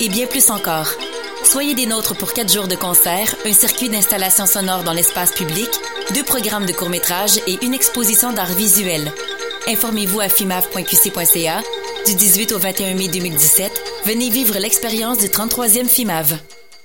et bien plus encore. Soyez des nôtres pour 4 jours de concert, un circuit d'installations sonores dans l'espace public, 2 programmes de court-métrage et une exposition d'art visuel. Informez-vous à fimav.qc.ca. Du 18 au 21 mai 2017, venez vivre l'expérience du 33e FIMAV.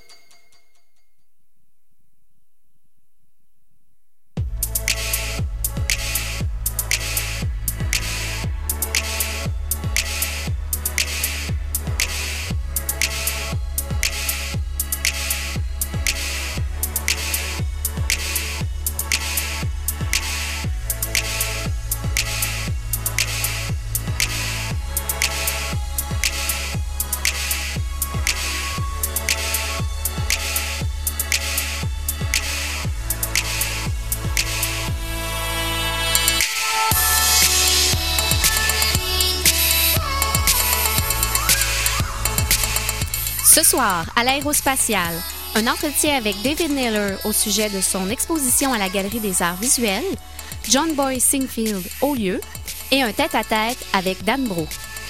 Ce soir, à l'Aérospatiale, un entretien avec David Naylor au sujet de son exposition à la Galerie des Arts Visuels, John Boy Singfield au lieu et un tête-à-tête avec Dan Bro.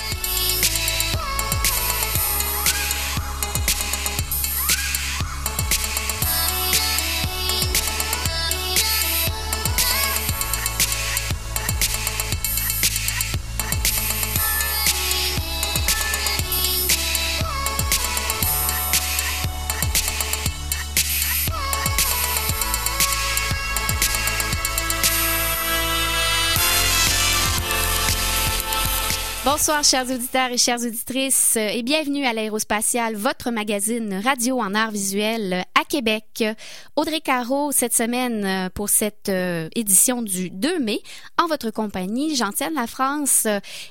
Bonsoir, chers auditeurs et chères auditrices, et bienvenue à l'Aérospatiale, votre magazine radio en arts visuels à Québec. Audrey Caro, cette semaine, pour cette édition du 2 mai, en votre compagnie. Gentiane Lafrance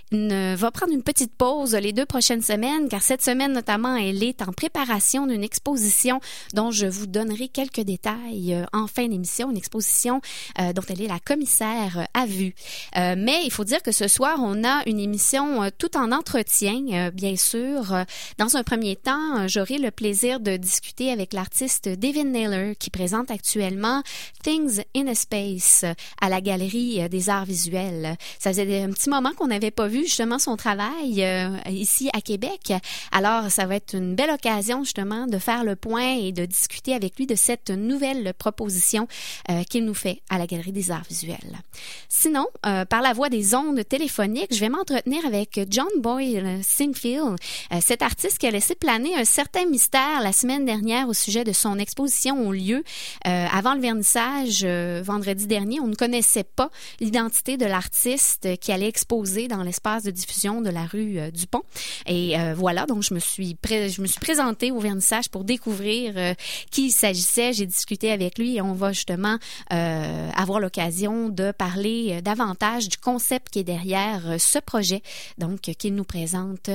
va prendre une petite pause les 2 prochaines semaines, car cette semaine, notamment, elle est en préparation d'une exposition dont je vous donnerai quelques détails en fin d'émission, une exposition dont elle est la commissaire à vue. Mais il faut dire que ce soir, on a une émission tout en entretien, bien sûr. Dans un premier temps, j'aurai le plaisir de discuter avec l'artiste David Naylor qui présente actuellement Things in a Space à la Galerie des Arts Visuels. Ça faisait un petit moment qu'on n'avait pas vu justement son travail ici à Québec. Alors, ça va être une belle occasion justement de faire le point et de discuter avec lui de cette nouvelle proposition qu'il nous fait à la Galerie des Arts Visuels. Sinon, par la voie des ondes téléphoniques, je vais m'entretenir avec John Boy Singfield, cet artiste qui a laissé planer un certain mystère la semaine dernière au sujet de son exposition au lieu. Avant le vernissage, vendredi dernier, on ne connaissait pas l'identité de l'artiste qui allait exposer dans l'espace de diffusion de la rue du Pont. Et voilà, donc je me suis présentée au vernissage pour découvrir qui il s'agissait. J'ai discuté avec lui et on va justement avoir l'occasion de parler davantage du concept qui est derrière ce projet, donc qu'il nous présente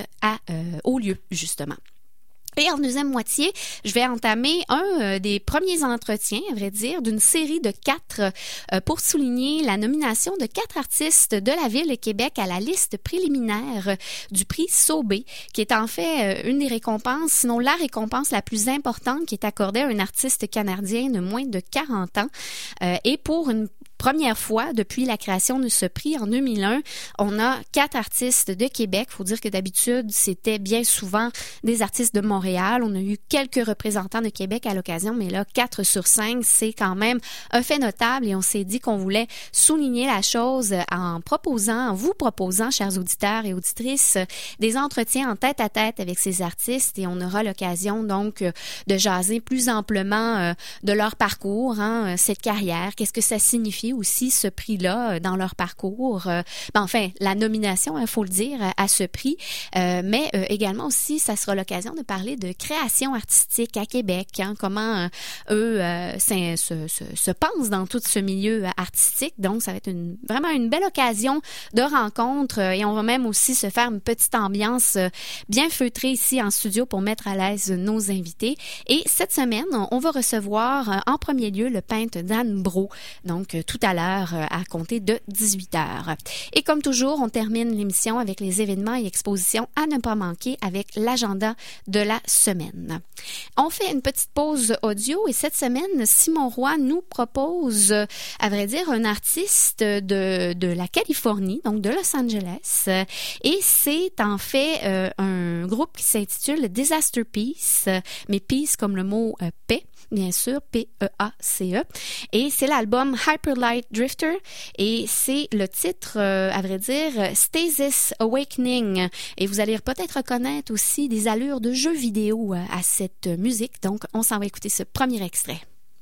au lieu, justement. Et en deuxième moitié, je vais entamer un des premiers entretiens, à vrai dire, d'une série de 4 pour souligner la nomination de 4 artistes de la Ville de Québec à la liste préliminaire du prix Sauvé, qui est en fait une des récompenses, sinon la récompense la plus importante qui est accordée à un artiste canadien de moins de 40 ans. Et pour une première fois depuis la création de ce prix en 2001, on a 4 artistes de Québec. Il faut dire que d'habitude, c'était bien souvent des artistes de Montréal. On a eu quelques représentants de Québec à l'occasion, mais là, 4 sur 5, c'est quand même un fait notable et on s'est dit qu'on voulait souligner la chose en vous proposant, chers auditeurs et auditrices, des entretiens en tête-à-tête avec ces artistes et on aura l'occasion donc de jaser plus amplement de leur parcours, cette carrière, qu'est-ce que ça signifie aussi ce prix-là dans leur parcours. Enfin, la nomination, il faut le dire, à ce prix, mais également aussi, ça sera l'occasion de parler de création artistique à Québec, comment eux se pensent dans tout ce milieu artistique. Donc, ça va être vraiment une belle occasion de rencontre et on va même aussi se faire une petite ambiance bien feutrée ici en studio pour mettre à l'aise nos invités. Et cette semaine, on va recevoir en premier lieu le peintre Dan Bro. Donc, tout à l'heure à compter de 18h. Et comme toujours, on termine l'émission avec les événements et expositions à ne pas manquer avec l'agenda de la semaine. On fait une petite pause audio et cette semaine, Simon Roy nous propose, à vrai dire, un artiste de la Californie, donc de Los Angeles. Et c'est en fait un groupe qui s'intitule Disaster Peace, mais peace comme le mot paix. Bien sûr, P-E-A-C-E. Et c'est l'album Hyperlight Drifter et c'est le titre, à vrai dire, Stasis Awakening. Et vous allez peut-être reconnaître aussi des allures de jeux vidéo à cette musique. Donc, on s'en va écouter ce premier extrait.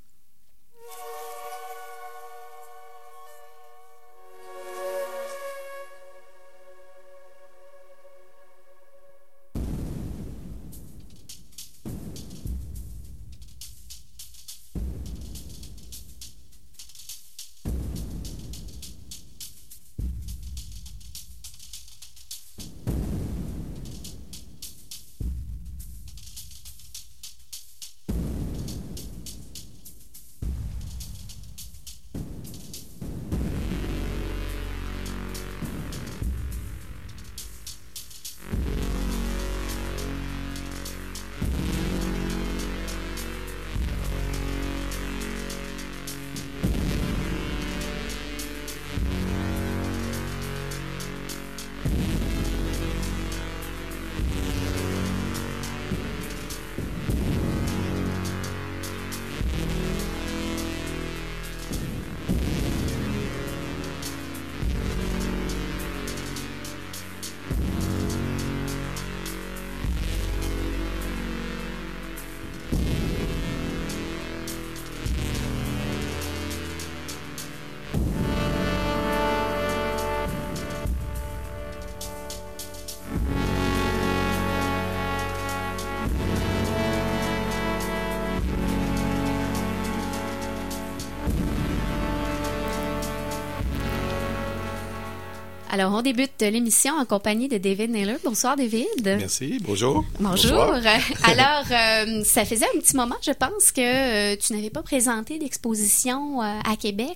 Alors, on débute l'émission en compagnie de David Naylor. Bonsoir, David. Merci. Bonjour. Bonjour. Alors, ça faisait un petit moment, je pense, que tu n'avais pas présenté d'exposition à Québec.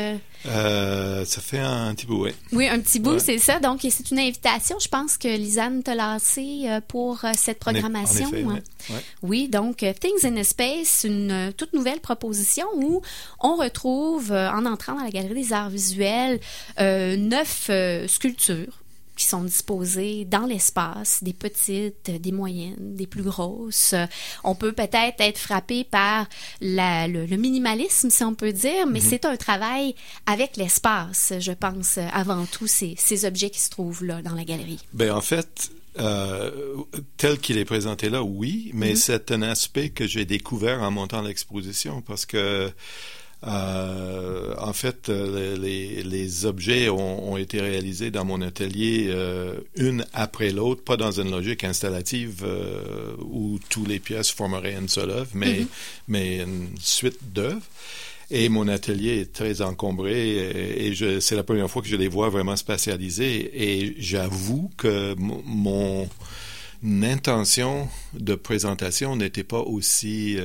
Ça fait un petit bout, oui. Oui, un petit bout, c'est ça. Donc, c'est une invitation, je pense, que Lisanne t'a lancée pour cette programmation. En effet, oui. Oui, donc Things in a Space, une toute nouvelle proposition où on retrouve, en entrant dans la Galerie des Arts Visuels, 9 sculptures qui sont disposées dans l'espace, des petites, des moyennes, des plus grosses. On peut peut-être être frappé par le minimalisme, si on peut dire, mais c'est un travail avec l'espace, je pense, avant tout, ces objets qui se trouvent là dans la galerie. Bien, en fait, tel qu'il est présenté là, oui, mais c'est un aspect que j'ai découvert en montant l'exposition parce que en fait, les objets ont été réalisés dans mon atelier une après l'autre, pas dans une logique installative où toutes les pièces formeraient une seule œuvre, mais une suite d'œuvres. Et mon atelier est très encombré et c'est la première fois que je les vois vraiment spatialisés. Et j'avoue que mon intention de présentation n'était pas aussi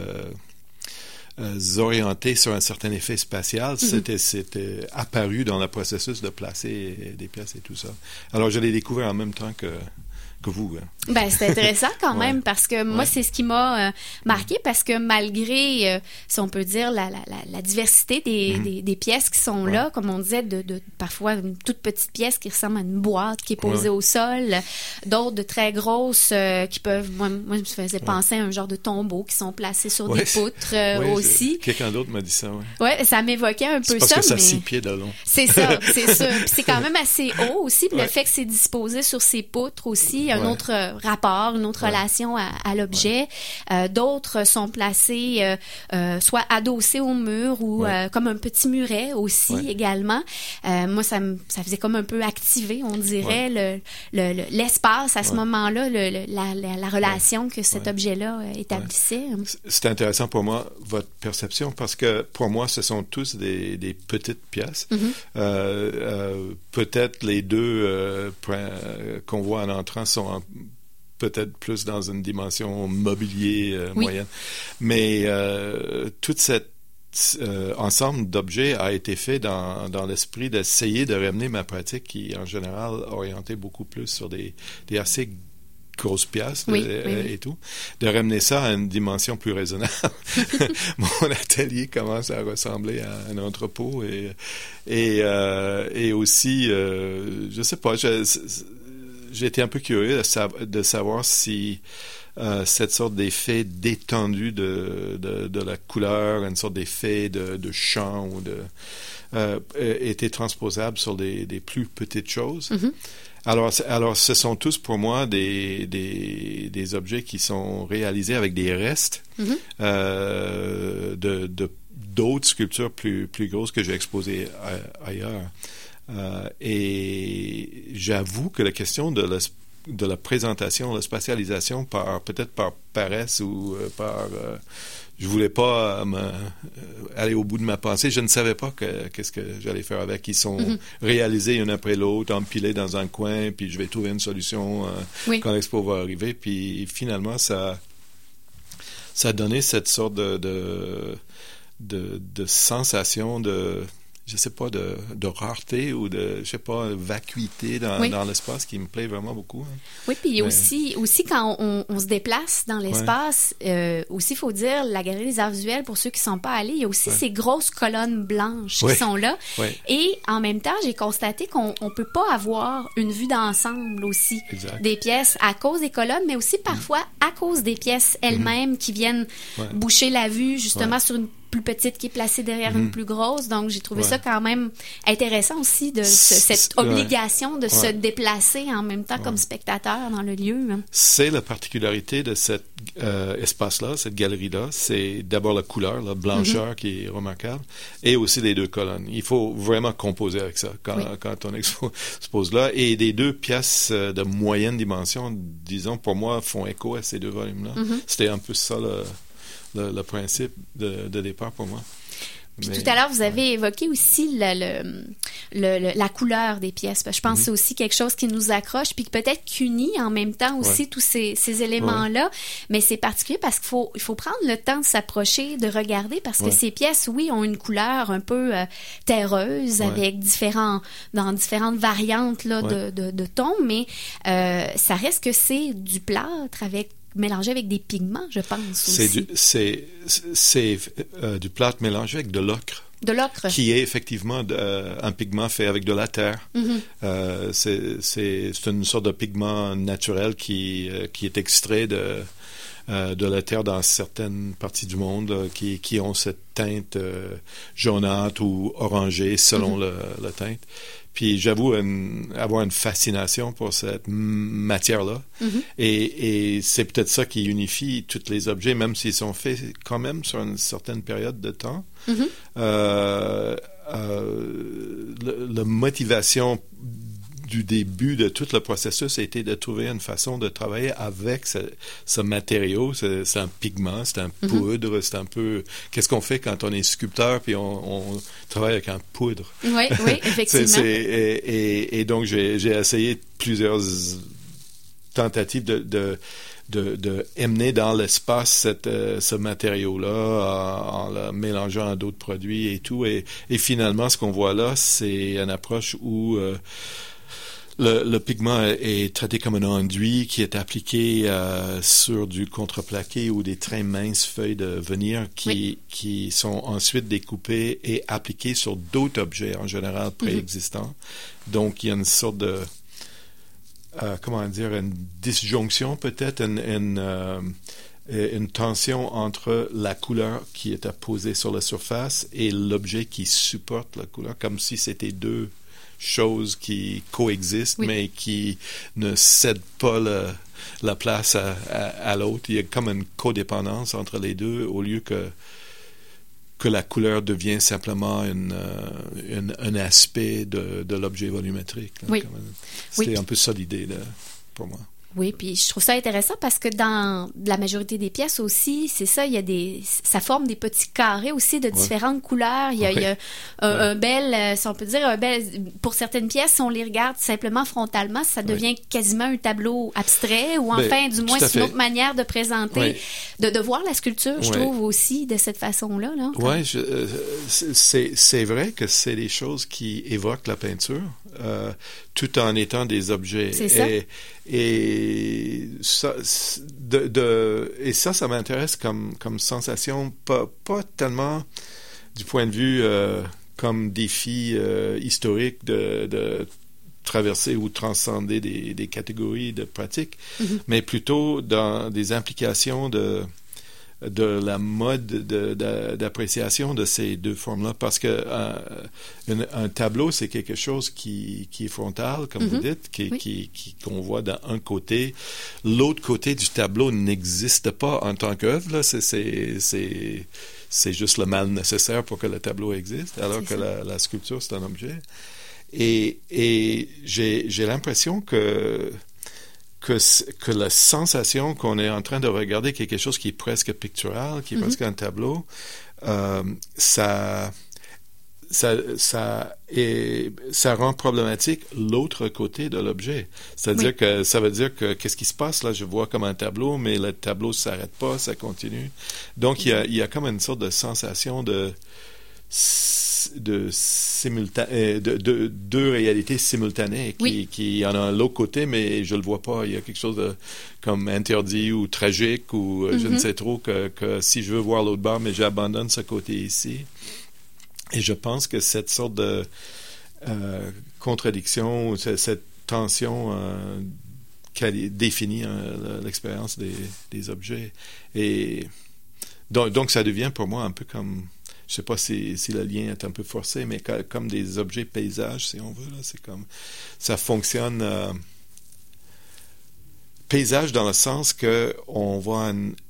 orienté sur un certain effet spatial, c'était apparu dans le processus de placer des pièces et tout ça. Alors, je l'ai découvert en même temps que vous. Hein. Ben, c'est intéressant quand même parce que moi, c'est ce qui m'a marqué parce que malgré, si on peut dire, la diversité des pièces qui sont là, comme on disait, de parfois une toute petite pièce qui ressemble à une boîte qui est posée au sol, d'autres de très grosses qui peuvent, moi, je me faisais penser à un genre de tombeau qui sont placés sur des poutres aussi. Quelqu'un d'autre m'a dit ça, oui. Oui, ça m'évoquait un peu ça. Parce que ça a 6 pieds de long. C'est ça, c'est ça. Puis c'est quand même assez haut aussi, puis le fait que c'est disposé sur ces poutres aussi, un autre rapport, une autre relation à l'objet. D'autres sont placés soit adossés au mur ou comme un petit muret aussi également. Moi, ça faisait comme un peu activer, on dirait, l'espace à ce moment-là, la relation que cet objet-là établissait. C'est intéressant pour moi, votre perception, parce que pour moi, ce sont tous des petites pièces. Peut-être les deux qu'on voit en entrant sont peut-être plus dans une dimension mobilier moyenne. Mais toute cette ensemble d'objets a été fait dans l'esprit d'essayer de ramener ma pratique qui est en général orientée beaucoup plus sur des assez grosses pièces et tout, de ramener ça à une dimension plus raisonnable. Mon atelier commence à ressembler à un entrepôt et aussi, je sais pas, j'ai été un peu curieux de savoir si cette sorte d'effet détendu de la couleur, une sorte d'effet de champ ou était transposable sur des plus petites choses. Mm-hmm. Alors, ce sont tous pour moi des objets qui sont réalisés avec des restes d'autres sculptures plus grosses que j'ai exposées ailleurs. Et j'avoue que la question de la présentation, la spatialisation, peut-être par paresse ou je voulais pas aller au bout de ma pensée. Je ne savais pas qu'est-ce que j'allais faire avec. Ils sont réalisés une après l'autre, empilés dans un coin, puis je vais trouver une solution quand l'expo va arriver. Puis finalement, ça a donné cette sorte de sensation je sais pas, de rareté ou de, je sais pas, vacuité dans l'espace qui me plaît vraiment beaucoup. Hein. Oui, puis aussi quand on se déplace dans l'espace, aussi, il faut dire, la Galerie des Arts Visuels, pour ceux qui ne sont pas allés, il y a aussi ces grosses colonnes blanches qui sont là. Oui. Et en même temps, j'ai constaté qu'on ne peut pas avoir une vue d'ensemble aussi des pièces à cause des colonnes, mais aussi parfois à cause des pièces elles-mêmes qui viennent boucher la vue, justement, sur une plus petite qui est placée derrière une plus grosse. Donc, j'ai trouvé ça quand même intéressant aussi, cette obligation de se déplacer en même temps comme spectateur dans le lieu. Hein. C'est la particularité de cet espace-là, cette galerie-là. C'est d'abord la couleur, la blancheur qui est remarquable, et aussi les deux colonnes. Il faut vraiment composer avec ça quand on expose là. Et les deux pièces de moyenne dimension, disons, pour moi, font écho à ces deux volumes-là. C'était un peu ça le principe de départ pour moi. Puis tout à l'heure, vous avez évoqué aussi la couleur des pièces. Je pense que c'est aussi quelque chose qui nous accroche, puis peut-être qu'unit en même temps aussi tous ces éléments-là. Mais c'est particulier parce qu'il faut prendre le temps de s'approcher, de regarder, parce que ces pièces, ont une couleur un peu terreuse, avec dans différentes variantes là, de tons, mais ça reste que c'est du plâtre mélangé avec des pigments, je pense aussi. C'est du plâtre mélangé avec de l'ocre. De l'ocre. Qui est effectivement un pigment fait avec de la terre. C'est une sorte de pigment naturel qui est extrait de la terre dans certaines parties du monde qui ont cette teinte jaunâtre ou orangée selon la teinte. Puis j'avoue avoir une fascination pour cette matière-là. Et c'est peut-être ça qui unifie tous les objets, même s'ils sont faits quand même sur une certaine période de temps. La motivation du début de tout le processus a été de trouver une façon de travailler avec ce matériau. C'est un pigment, c'est un poudre, c'est un peu... Qu'est-ce qu'on fait quand on est sculpteur puis on travaille avec un poudre? Oui, effectivement. Et donc, j'ai essayé plusieurs tentatives de amener dans l'espace ce matériau-là en le mélangeant à d'autres produits et tout. Et finalement, ce qu'on voit là, c'est une approche où... Le pigment est traité comme un enduit qui est appliqué sur du contreplaqué ou des très minces feuilles de veneer qui sont ensuite découpées et appliquées sur d'autres objets, en général préexistants. Donc, il y a une sorte de... une disjonction peut-être, une tension entre la couleur qui est apposée sur la surface et l'objet qui supporte la couleur, comme si c'était deux choses qui coexistent, mais qui ne cèdent pas la place à l'autre. Il y a comme une codépendance entre les deux, au lieu que la couleur devient simplement un aspect de l'objet volumétrique. Là, C'était un peu ça l'idée pour moi. Oui, puis je trouve ça intéressant parce que dans la majorité des pièces aussi, c'est ça, il y a ça forme des petits carrés aussi de différentes couleurs. Il y a un bel, si on peut dire, pour certaines pièces, si on les regarde simplement frontalement, ça devient quasiment un tableau abstrait ou enfin, du moins, c'est une autre manière de présenter, de voir la sculpture, je trouve aussi, de cette façon-là. Là. Oui, c'est vrai que c'est des choses qui évoquent la peinture, tout en étant des objets. C'est ça. Et ça m'intéresse comme sensation, pas tellement du point de vue comme défi historique de traverser ou transcender des catégories de pratiques, mais plutôt dans des implications de la mode d'appréciation de ces deux formes-là, parce que un tableau, c'est quelque chose qui est frontal, comme vous dites, qu'on voit d'un côté. L'autre côté du tableau n'existe pas en tant qu'œuvre, là. C'est juste le mal nécessaire pour que le tableau existe, alors que la sculpture, c'est un objet. Et j'ai l'impression que la sensation qu'on est en train de regarder quelque chose qui est presque pictural, qui est presque un tableau, ça rend problématique l'autre côté de l'objet. C'est-à-dire que ça veut dire que qu'est-ce qui se passe là? Je vois comme un tableau, mais le tableau ne s'arrête pas, ça continue. Donc, il y a comme une sorte de sensation de deux réalités simultanées qui en a l'autre côté, mais je le vois pas. Il y a quelque chose de comme interdit ou tragique ou je ne sais trop que si je veux voir l'autre bord, mais j'abandonne ce côté ici. Et je pense que cette sorte de contradiction, cette tension définit l'expérience des objets. Et donc ça devient pour moi un peu comme, je sais pas si le lien est un peu forcé, mais comme des objets paysages, si on veut, là, c'est comme ça fonctionne paysage dans le sens que on voit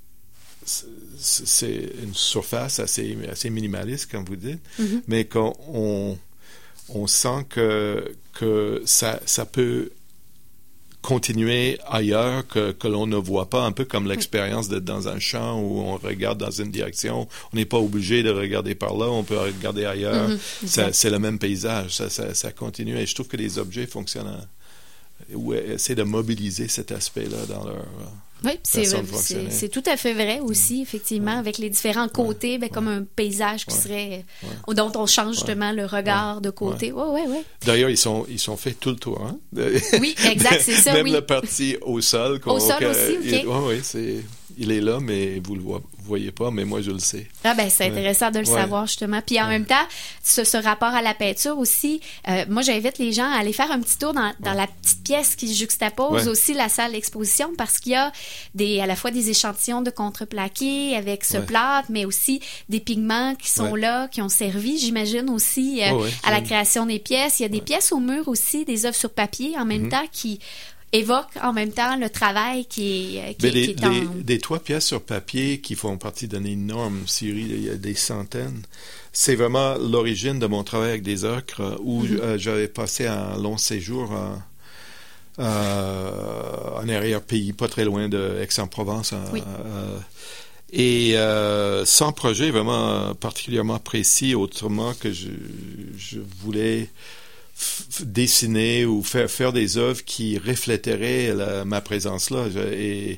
c'est une surface assez minimaliste, comme vous dites, mais qu'on sent que ça peut continuer ailleurs que l'on ne voit pas, un peu comme l'expérience d'être dans un champ où on regarde dans une direction. On n'est pas obligé de regarder par là, on peut regarder ailleurs. C'est le même paysage, ça continue. Et je trouve que les objets fonctionnent ou essaient de mobiliser cet aspect-là dans leur façon de fonctionner. C'est tout à fait vrai aussi, effectivement, avec les différents côtés, comme un paysage qui serait dont on change justement le regard de côté. Oui. D'ailleurs, ils sont faits tout le tour. Hein? Oui, exact, c'est ça. Même la partie au sol. Au sol aussi, OK. Oui, il est là, mais vous le voyez pas, mais moi, je le sais. C'est intéressant de le savoir, justement. Puis en même temps, ce rapport à la peinture aussi, moi, j'invite les gens à aller faire un petit tour dans la petite pièce qui juxtapose aussi la salle d'exposition, parce qu'il y a à la fois des échantillons de contreplaqué avec ce plâtre, mais aussi des pigments qui sont là, qui ont servi, j'imagine, aussi à la création des pièces. Il y a des pièces au mur aussi, des œuvres sur papier en même temps qui évoque en même temps le travail qui est des 3 pièces sur papier qui font partie d'une énorme série, il y a des centaines. C'est vraiment l'origine de mon travail avec des ocres où j'avais passé un long séjour en arrière-pays, pas très loin de Aix-en-Provence. Et sans projet vraiment particulièrement précis, autrement que je voulais dessiner ou faire des œuvres qui refléteraient ma présence là. Et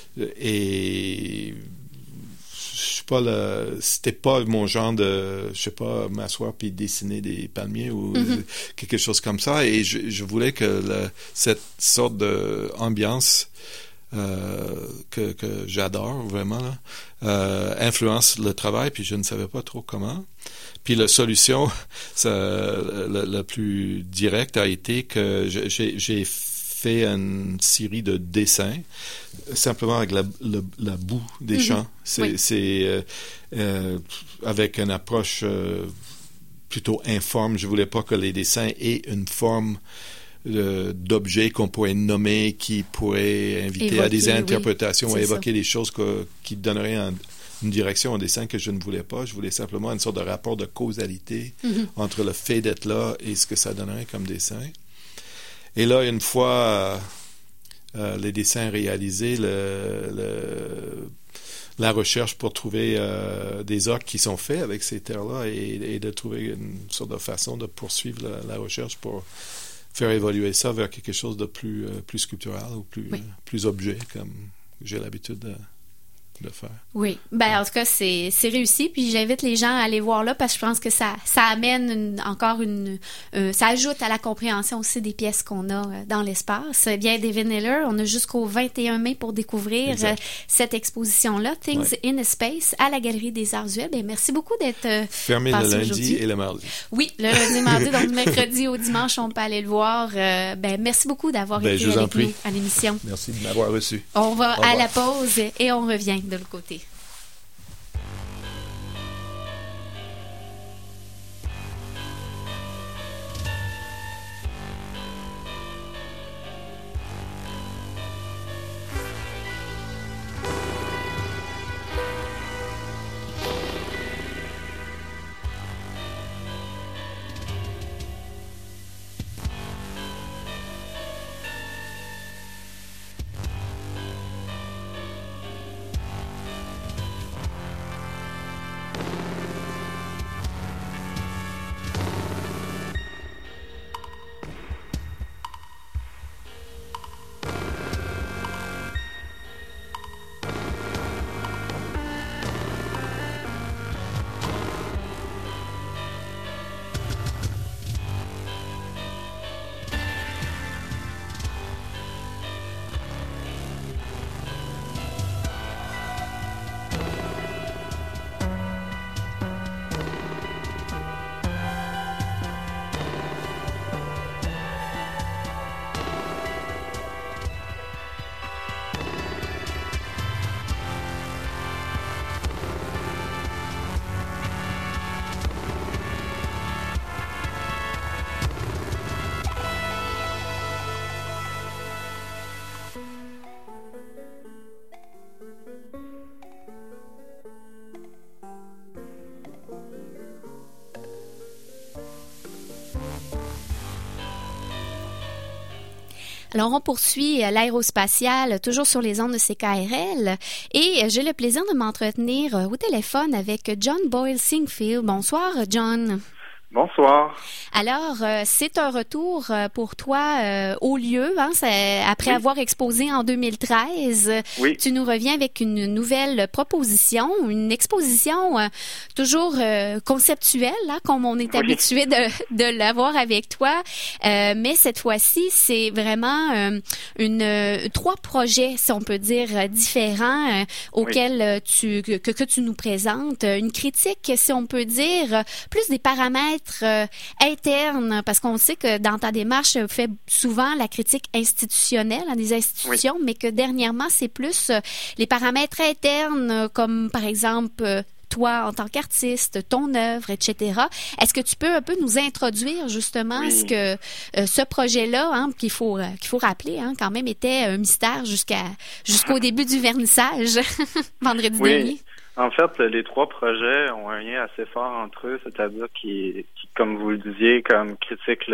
c'était pas mon genre de, je sais pas, m'asseoir puis dessiner des palmiers ou quelque chose comme ça. Et je voulais que cette sorte de ambiance que j'adore vraiment là, influence le travail, puis je ne savais pas trop comment. Puis la solution, la plus directe a été que j'ai fait une série de dessins simplement avec la boue des champs. C'est avec une approche plutôt informe. Je voulais pas que les dessins aient une forme d'objets qu'on pourrait nommer, qui pourraient inviter à des interprétations ou évoquer des choses qui donneraient une direction au dessin que je ne voulais pas. Je voulais simplement une sorte de rapport de causalité entre le fait d'être là et ce que ça donnerait comme dessin. Et là, une fois les dessins réalisés, la recherche pour trouver des œuvres qui sont faits avec ces terres-là et de trouver une sorte de façon de poursuivre la recherche pour faire évoluer ça vers quelque chose de plus sculptural ou plus objet, comme j'ai l'habitude de faire. Oui. Ben, en tout cas, c'est réussi. Puis j'invite les gens à aller voir là parce que je pense que ça amène ça ajoute à la compréhension aussi des pièces qu'on a dans l'espace. Bien, David Naylor, on a jusqu'au 21 mai pour découvrir cette exposition-là, Things in Space, à la Galerie des Arts Visuels. Ben, merci beaucoup d'être fermé le lundi et le mardi. Oui, le lundi et mardi, donc du mercredi au dimanche, on peut aller le voir. Merci beaucoup d'avoir été avec nous à l'émission. Merci de m'avoir reçu. On va à la pause et on revient de l'autre côté. Alors, on poursuit l'aérospatiale, toujours sur les ondes de CKRL, et j'ai le plaisir de m'entretenir au téléphone avec John Boyle Singfield. Bonsoir, John. Bonsoir. Alors, c'est un retour pour toi au lieu, hein, après avoir exposé en 2013. Oui. Tu nous reviens avec une nouvelle proposition, une exposition toujours conceptuelle, là, comme on est habitué de l'avoir avec toi. Mais cette fois-ci, c'est vraiment trois projets, si on peut dire, différents auxquels que tu nous présentes. Une critique, si on peut dire, plus des paramètres interne, parce qu'on sait que dans ta démarche, tu fais souvent la critique institutionnelle à des institutions, mais que dernièrement, c'est plus les paramètres internes, comme par exemple toi en tant qu'artiste, ton œuvre, etc. Est-ce que tu peux un peu nous introduire justement ce projet-là, hein, qu'il faut rappeler, hein, quand même était un mystère jusqu'au début du vernissage vendredi dernier? En fait, les trois projets ont un lien assez fort entre eux, c'est-à-dire qui comme vous le disiez, comme critique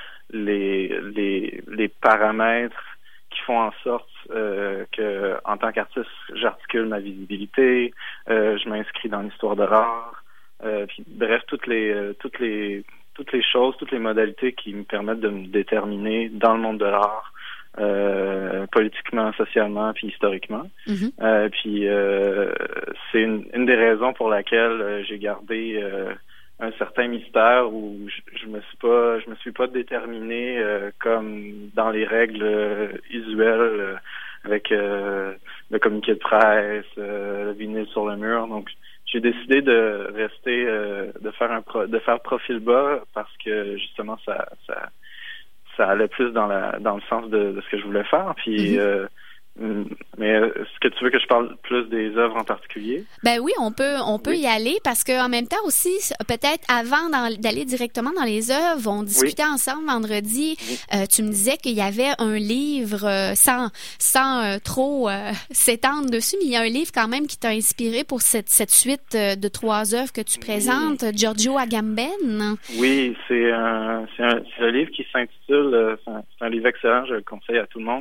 les paramètres qui font en sorte que, en tant qu'artiste, j'articule ma visibilité, je m'inscris dans l'histoire de l'art, puis bref, toutes les choses, toutes les modalités qui me permettent de me déterminer dans le monde de l'art. Politiquement, socialement, puis historiquement. Mm-hmm. Puis c'est une des raisons pour laquelle j'ai gardé un certain mystère où je me suis pas déterminé comme dans les règles usuelles avec le communiqué de presse, le vinyle sur le mur. Donc j'ai décidé de rester de faire profil bas parce que justement ça allait plus dans le sens de ce que je voulais faire. Puis, mais est-ce que tu veux que je parle plus des œuvres en particulier? Ben oui, on peut y aller parce que en même temps aussi, peut-être avant d'aller directement dans les œuvres, on discutait ensemble vendredi. Tu me disais qu'il y avait un livre sans trop s'étendre dessus, mais il y a un livre quand même qui t'a inspiré pour cette suite de trois œuvres que tu présentes, Giorgio Agamben. Oui, c'est un livre qui s'intitule, c'est un livre excellent, je le conseille à tout le monde.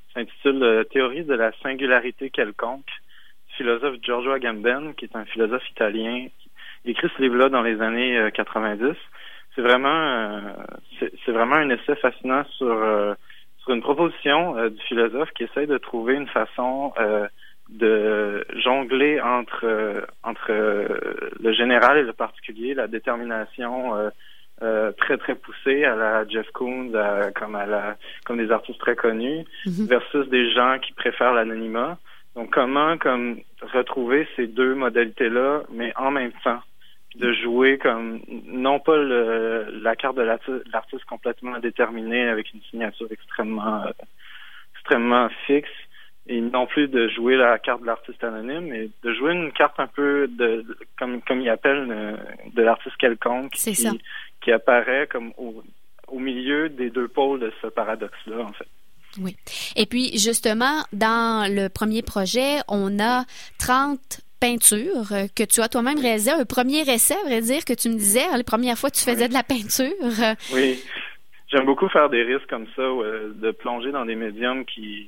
s'intitule Théorie de la singularité quelconque, du philosophe Giorgio Agamben, qui est un philosophe italien. Il écrit ce livre-là dans les années 90. C'est vraiment un essai fascinant sur une proposition du philosophe qui essaie de trouver une façon de jongler entre le général et le particulier, la détermination très très poussée à la Jeff Koons, comme des artistes très connus, versus des gens qui préfèrent l'anonymat. Donc comment retrouver ces deux modalités-là, mais en même temps, de jouer comme non pas la carte de l'artiste complètement déterminée avec une signature extrêmement fixe, et non plus de jouer la carte de l'artiste anonyme, mais de jouer une carte un peu comme il appelle de l'artiste quelconque qui apparaît comme au milieu des deux pôles de ce paradoxe-là, en fait. Oui. Et puis, justement, dans le premier projet, on a 30 peintures que tu as toi-même réalisées. Un premier essai, à vrai dire, que tu me disais, la première fois que tu faisais de la peinture. Oui. J'aime beaucoup faire des risques comme ça, de plonger dans des médiums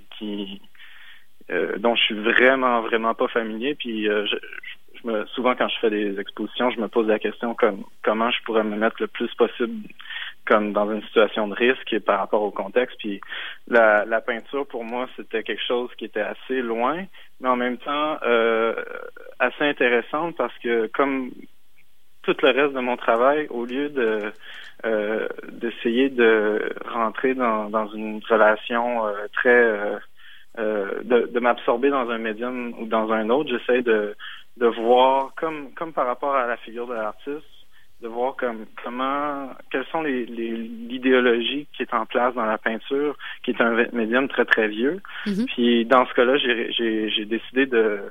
dont je suis vraiment, vraiment pas familier. Puis, souvent, quand je fais des expositions, je me pose la question comment je pourrais me mettre le plus possible comme dans une situation de risque par rapport au contexte. Puis la peinture, pour moi, c'était quelque chose qui était assez loin, mais en même temps assez intéressante parce que comme tout le reste de mon travail, au lieu d'essayer de rentrer dans une relation de m'absorber dans un médium ou dans un autre, j'essaie de voir comme par rapport à la figure de l'artiste, de voir quelles sont l'idéologie qui est en place dans la peinture, qui est un médium très très vieux. Puis dans ce cas-là, j'ai décidé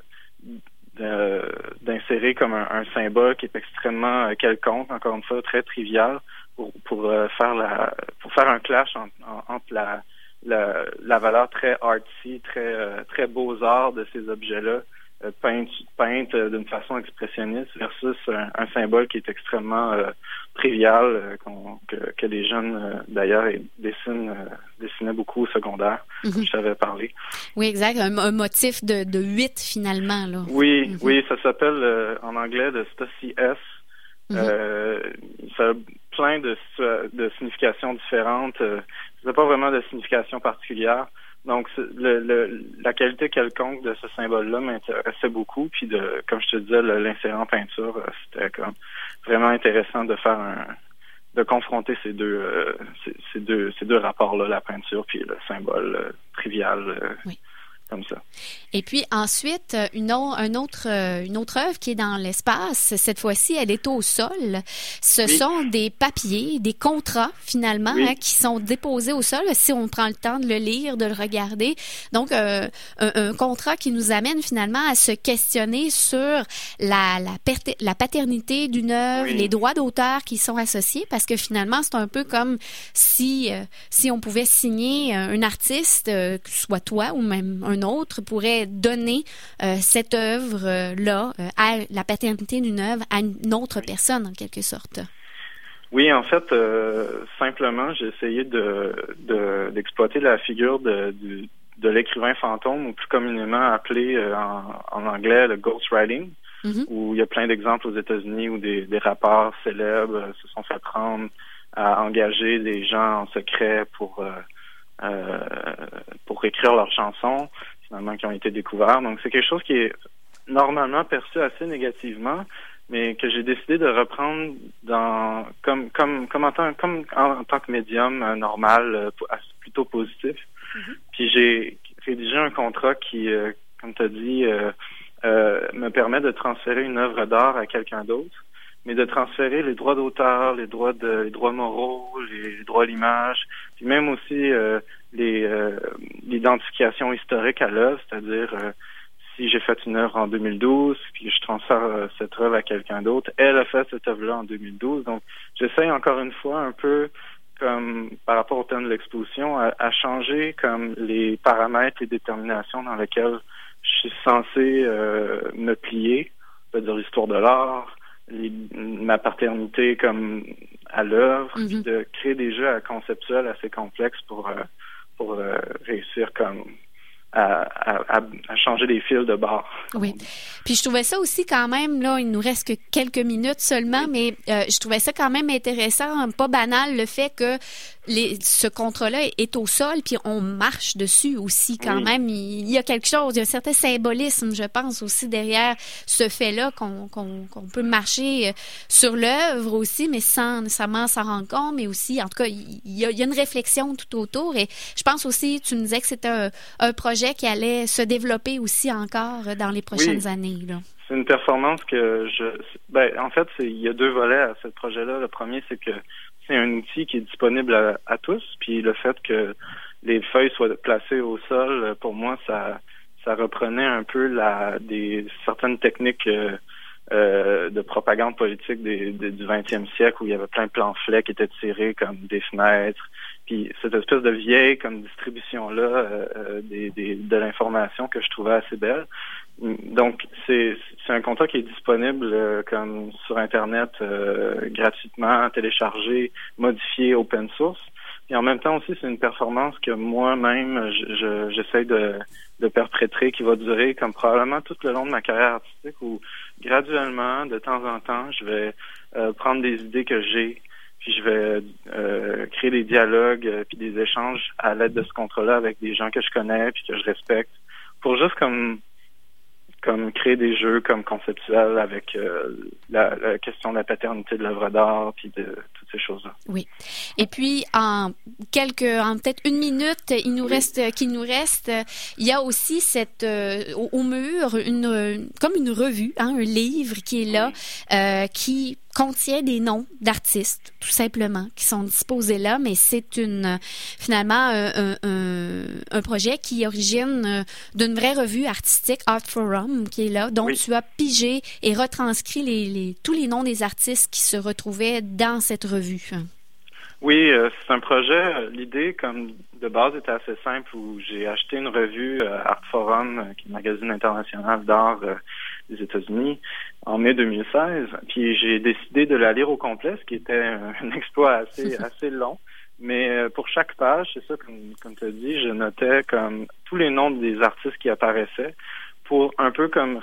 d'insérer comme un symbole qui est extrêmement quelconque, encore une fois très trivial, pour faire un clash entre la valeur très artsy, très beaux-arts de ces objets-là, peinte d'une façon expressionniste versus un symbole qui est extrêmement trivial, que les jeunes d'ailleurs dessinaient beaucoup au secondaire, comme je t'avais parlé. Oui, exact. Un motif de 8 finalement, là. Oui, oui, ça s'appelle en anglais le Stussy S. Ça a plein de significations différentes. Ça n'a pas vraiment de signification particulière. Donc, la qualité quelconque de ce symbole-là m'intéressait beaucoup. Puis, comme je te disais, l'insérer en peinture, c'était comme vraiment intéressant de confronter ces deux rapports-là, la peinture puis le symbole trivial. Oui. Comme ça. Et puis ensuite, une autre œuvre qui est dans l'espace. Cette fois-ci, elle est au sol. Ce sont des papiers, des contrats finalement, qui sont déposés au sol. Si on prend le temps de le lire, de le regarder, donc un contrat qui nous amène finalement à se questionner sur la paternité d'une œuvre, les droits d'auteur qui sont associés, parce que finalement, c'est un peu comme si on pouvait signer un artiste, que ce soit toi ou même un autre, pourrait donner cette œuvre-là, à la paternité d'une œuvre à une autre personne, en quelque sorte. Oui, en fait, simplement, j'ai essayé d'exploiter la figure de l'écrivain fantôme, ou plus communément appelé en anglais le ghostwriting, où il y a plein d'exemples aux États-Unis où des rappeurs célèbres se sont fait prendre à engager des gens en secret pour écrire leurs chansons, finalement, qui ont été découverts. Donc, c'est quelque chose qui est normalement perçu assez négativement, mais que j'ai décidé de reprendre comme en tant que médium normal, plutôt positif. Puis j'ai rédigé un contrat qui, comme tu as dit, me permet de transférer une œuvre d'art à quelqu'un d'autre, mais de transférer les droits d'auteur, les droits moraux, les droits à l'image, puis même aussi l'identification historique à l'œuvre, c'est-à-dire si j'ai fait une œuvre en 2012, puis je transfère cette œuvre à quelqu'un d'autre, elle a fait cette œuvre-là en 2012. Donc, j'essaye encore une fois un peu, comme par rapport au thème de l'exposition, à changer comme les paramètres, les déterminations dans lesquelles je suis censé me plier, c'est-à-dire l'histoire de l'art, ma paternité comme à l'œuvre, puis de créer des jeux conceptuels assez complexes pour pour réussir comme à changer les fils de bord. Oui. Puis je trouvais ça aussi quand même, là, il nous reste que quelques minutes seulement, mais je trouvais ça quand même intéressant, pas banal, le fait que ce contrat-là est au sol, puis on marche dessus aussi quand même. Il y a quelque chose, il y a un certain symbolisme, je pense, aussi derrière ce fait-là qu'on peut marcher sur l'œuvre aussi, mais sans nécessairement s'en rendre compte, mais aussi, en tout cas, il y a une réflexion tout autour. Et je pense aussi, tu me disais que c'était un projet qui allait se développer aussi encore dans les prochaines années. Là. C'est une performance que en fait, il y a 2 volets à ce projet-là. Le premier, c'est que c'est un outil qui est disponible à tous, puis le fait que les feuilles soient placées au sol, pour moi, ça reprenait un peu certaines techniques de propagande politique du 20e siècle où il y avait plein de pamphlets qui étaient tirés comme des fenêtres, puis cette espèce de vieille comme distribution-là de l'information que je trouvais assez belle. Donc, c'est un contrat qui est disponible comme sur Internet gratuitement, téléchargé, modifié, open source. Et en même temps aussi, c'est une performance que moi-même, j'essaie de perpétrer, qui va durer comme probablement tout le long de ma carrière artistique, où graduellement, de temps en temps, je vais prendre des idées que j'ai, puis je vais créer des dialogues, puis des échanges à l'aide de ce contrat-là avec des gens que je connais, puis que je respecte, pour juste comme créer des jeux comme conceptuels avec la question de la paternité de l'œuvre d'art puis de toutes ces choses-là. Oui. Et puis en peut-être 1 minute qu'il nous reste, il y a aussi au mur comme une revue, un livre qui est là, qui contient des noms d'artistes, tout simplement, qui sont disposés là, mais c'est finalement un projet qui origine d'une vraie revue artistique, Art Forum, qui est là, dont tu as pigé et retranscrit tous les noms des artistes qui se retrouvaient dans cette revue. Oui, c'est un projet, l'idée comme de base était assez simple, où j'ai acheté une revue Art Forum, qui est un magazine international d'art des États-Unis, en mai 2016, puis j'ai décidé de la lire au complet, ce qui était un exploit assez long. Mais pour chaque page, c'est ça, comme tu as dit, je notais comme tous les noms des artistes qui apparaissaient pour un peu comme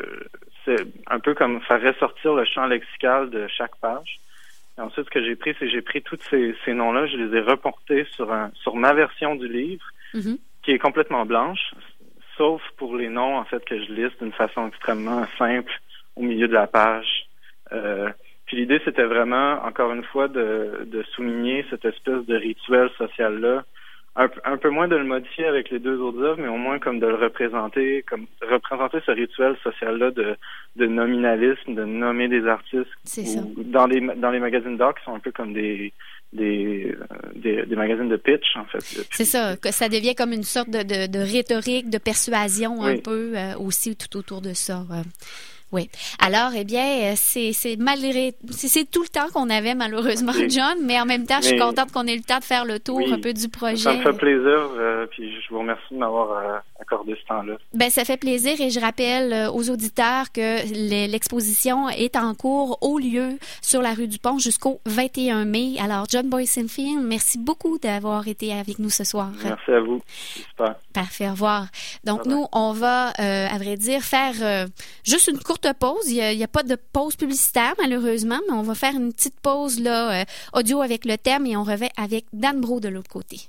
faire ressortir le champ lexical de chaque page. Et ensuite, ce que j'ai pris, c'est que j'ai pris tous ces noms-là, je les ai reportés sur ma version du livre, qui est complètement blanche, sauf pour les noms, en fait, que je liste d'une façon extrêmement simple au milieu de la page. Puis l'idée, c'était vraiment, encore une fois, de souligner cette espèce de rituel social-là, un peu moins de le modifier avec les 2 autres œuvres, mais au moins comme de le représenter ce rituel social-là de nominalisme, de nommer des artistes. C'est ça. Dans les magazines d'art qui sont un peu comme des magazines de pitch, en fait. C'est ça, que ça devient comme une sorte de rhétorique, de persuasion un peu aussi tout autour de ça. Oui. Alors, eh bien, c'est tout le temps qu'on avait, malheureusement, John, mais en même temps, je suis contente qu'on ait eu le temps de faire le tour un peu du projet. Ça me fait plaisir, puis je vous remercie de m'avoir accordé ce temps-là. Ben, ça fait plaisir, et je rappelle aux auditeurs que l'exposition est en cours au lieu sur la rue du Pont jusqu'au 21 mai. Alors, John Boysenfield, merci beaucoup d'avoir été avec nous ce soir. Merci à vous. Super. Parfait, au revoir. Donc, nous, on va, à vrai dire, faire juste une courte pause. Il n'y a pas de pause publicitaire, malheureusement, mais on va faire une petite pause là, audio avec le thème, et on revient avec Dan Brault de l'autre côté.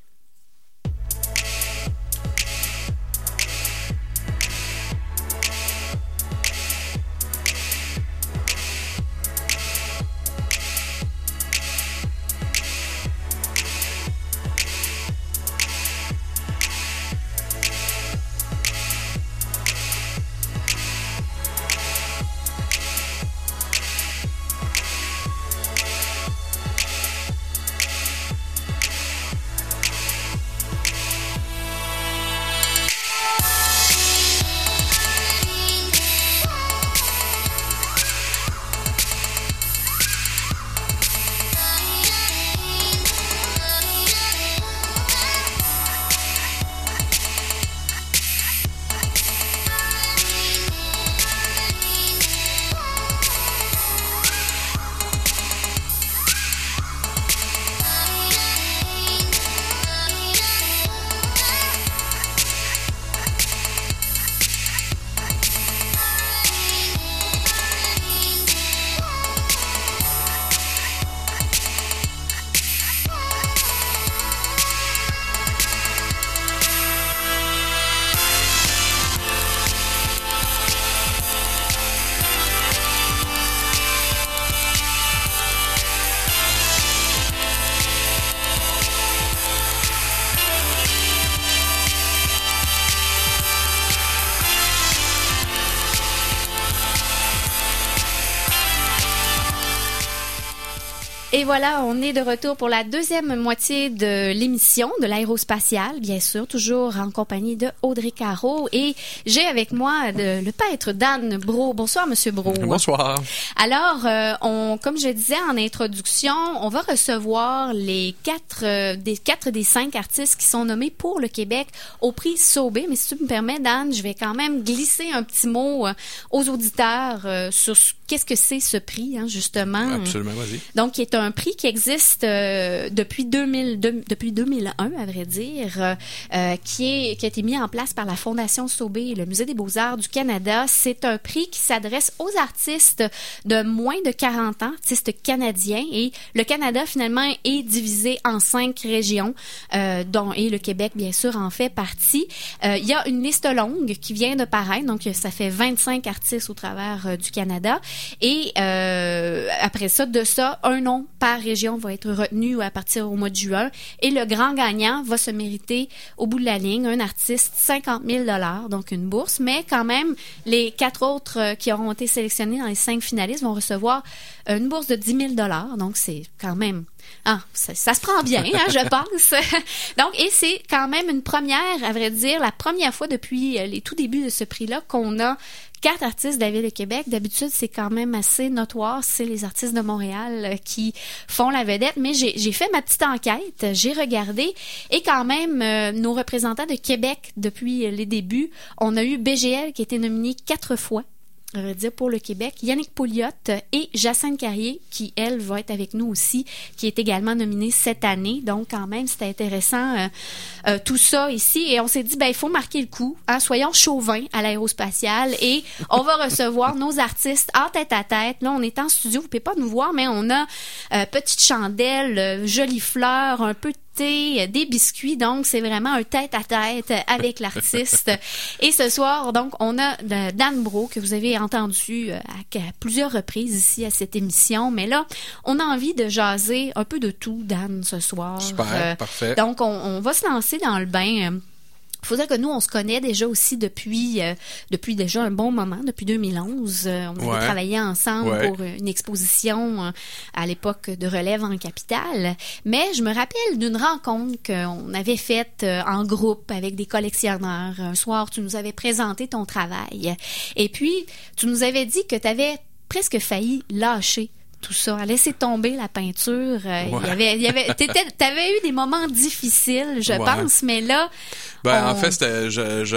Et voilà, on est de retour pour la deuxième moitié de l'émission de l'aérospatiale, bien sûr, toujours en compagnie de Audrey Caro. Et j'ai avec moi le peintre Dan Brault. Bonsoir, Monsieur Brault. Bonsoir. Alors, comme je disais en introduction, on va recevoir les quatre des 5 artistes qui sont nommés pour le Québec au prix Sauvé. Mais si tu me permets, Dan, je vais quand même glisser un petit mot aux auditeurs sur qu'est-ce que c'est ce prix, hein, justement. Absolument, vas-y. Donc, qui est un prix qui existe depuis 2001, à vrai dire, qui a été mis en place par la Fondation Sauvé et le Musée des Beaux-Arts du Canada. C'est un prix qui s'adresse aux artistes de moins de 40 ans, artistes canadiens. Et le Canada, finalement, est divisé en 5 régions, dont et le Québec, bien sûr, en fait partie. Il y a une liste longue qui vient de paraître, donc ça fait 25 artistes au travers du Canada. Et après ça, un nom par région va être retenu à partir au mois de juin. Et le grand gagnant va se mériter, au bout de la ligne, un artiste, 50 000 $, donc une bourse. Mais quand même, les 4 autres qui auront été sélectionnés dans les 5 finalistes vont recevoir une bourse de 10 000 $. Donc, c'est quand même... ça se prend bien, hein, je pense. Donc, et c'est quand même une première, à vrai dire, la première fois depuis les tout débuts de ce prix-là qu'on a 4 artistes de la Ville de Québec. D'habitude, c'est quand même assez notoire. C'est les artistes de Montréal qui font la vedette. Mais j'ai fait ma petite enquête, j'ai regardé. Et quand même, nos représentants de Québec, depuis les débuts, on a eu BGL qui a été nominé 4 fois. On va dire pour le Québec, Yannick Pouliot et Jacinthe Carrier, qui, elle, va être avec nous aussi, qui est également nominée cette année. Donc, quand même, c'était intéressant tout ça ici. Et on s'est dit, il faut marquer le coup. Hein, soyons chauvins à l'aérospatiale et on va recevoir nos artistes en tête-à-tête. Là, on est en studio, vous ne pouvez pas nous voir, mais on a petite chandelle, jolies fleurs, un peu de des biscuits, donc c'est vraiment un tête-à-tête avec l'artiste. Et ce soir, donc, on a Dan Brault, que vous avez entendu à plusieurs reprises ici à cette émission, mais là, on a envie de jaser un peu de tout, Dan, ce soir. Super, parfait. Donc, on va se lancer dans le bain. Il faut dire que nous, on se connaît déjà aussi depuis déjà un bon moment, depuis 2011. On avait travaillé ensemble pour une exposition à l'époque de Relève en Capitale. Mais je me rappelle d'une rencontre qu'on avait faite en groupe avec des collectionneurs. Un soir, tu nous avais présenté ton travail. Et puis, tu nous avais dit que tu avais presque failli lâcher tout ça, à laisser tomber la peinture. T'avais eu des moments difficiles, je pense, mais là... En fait, c'était...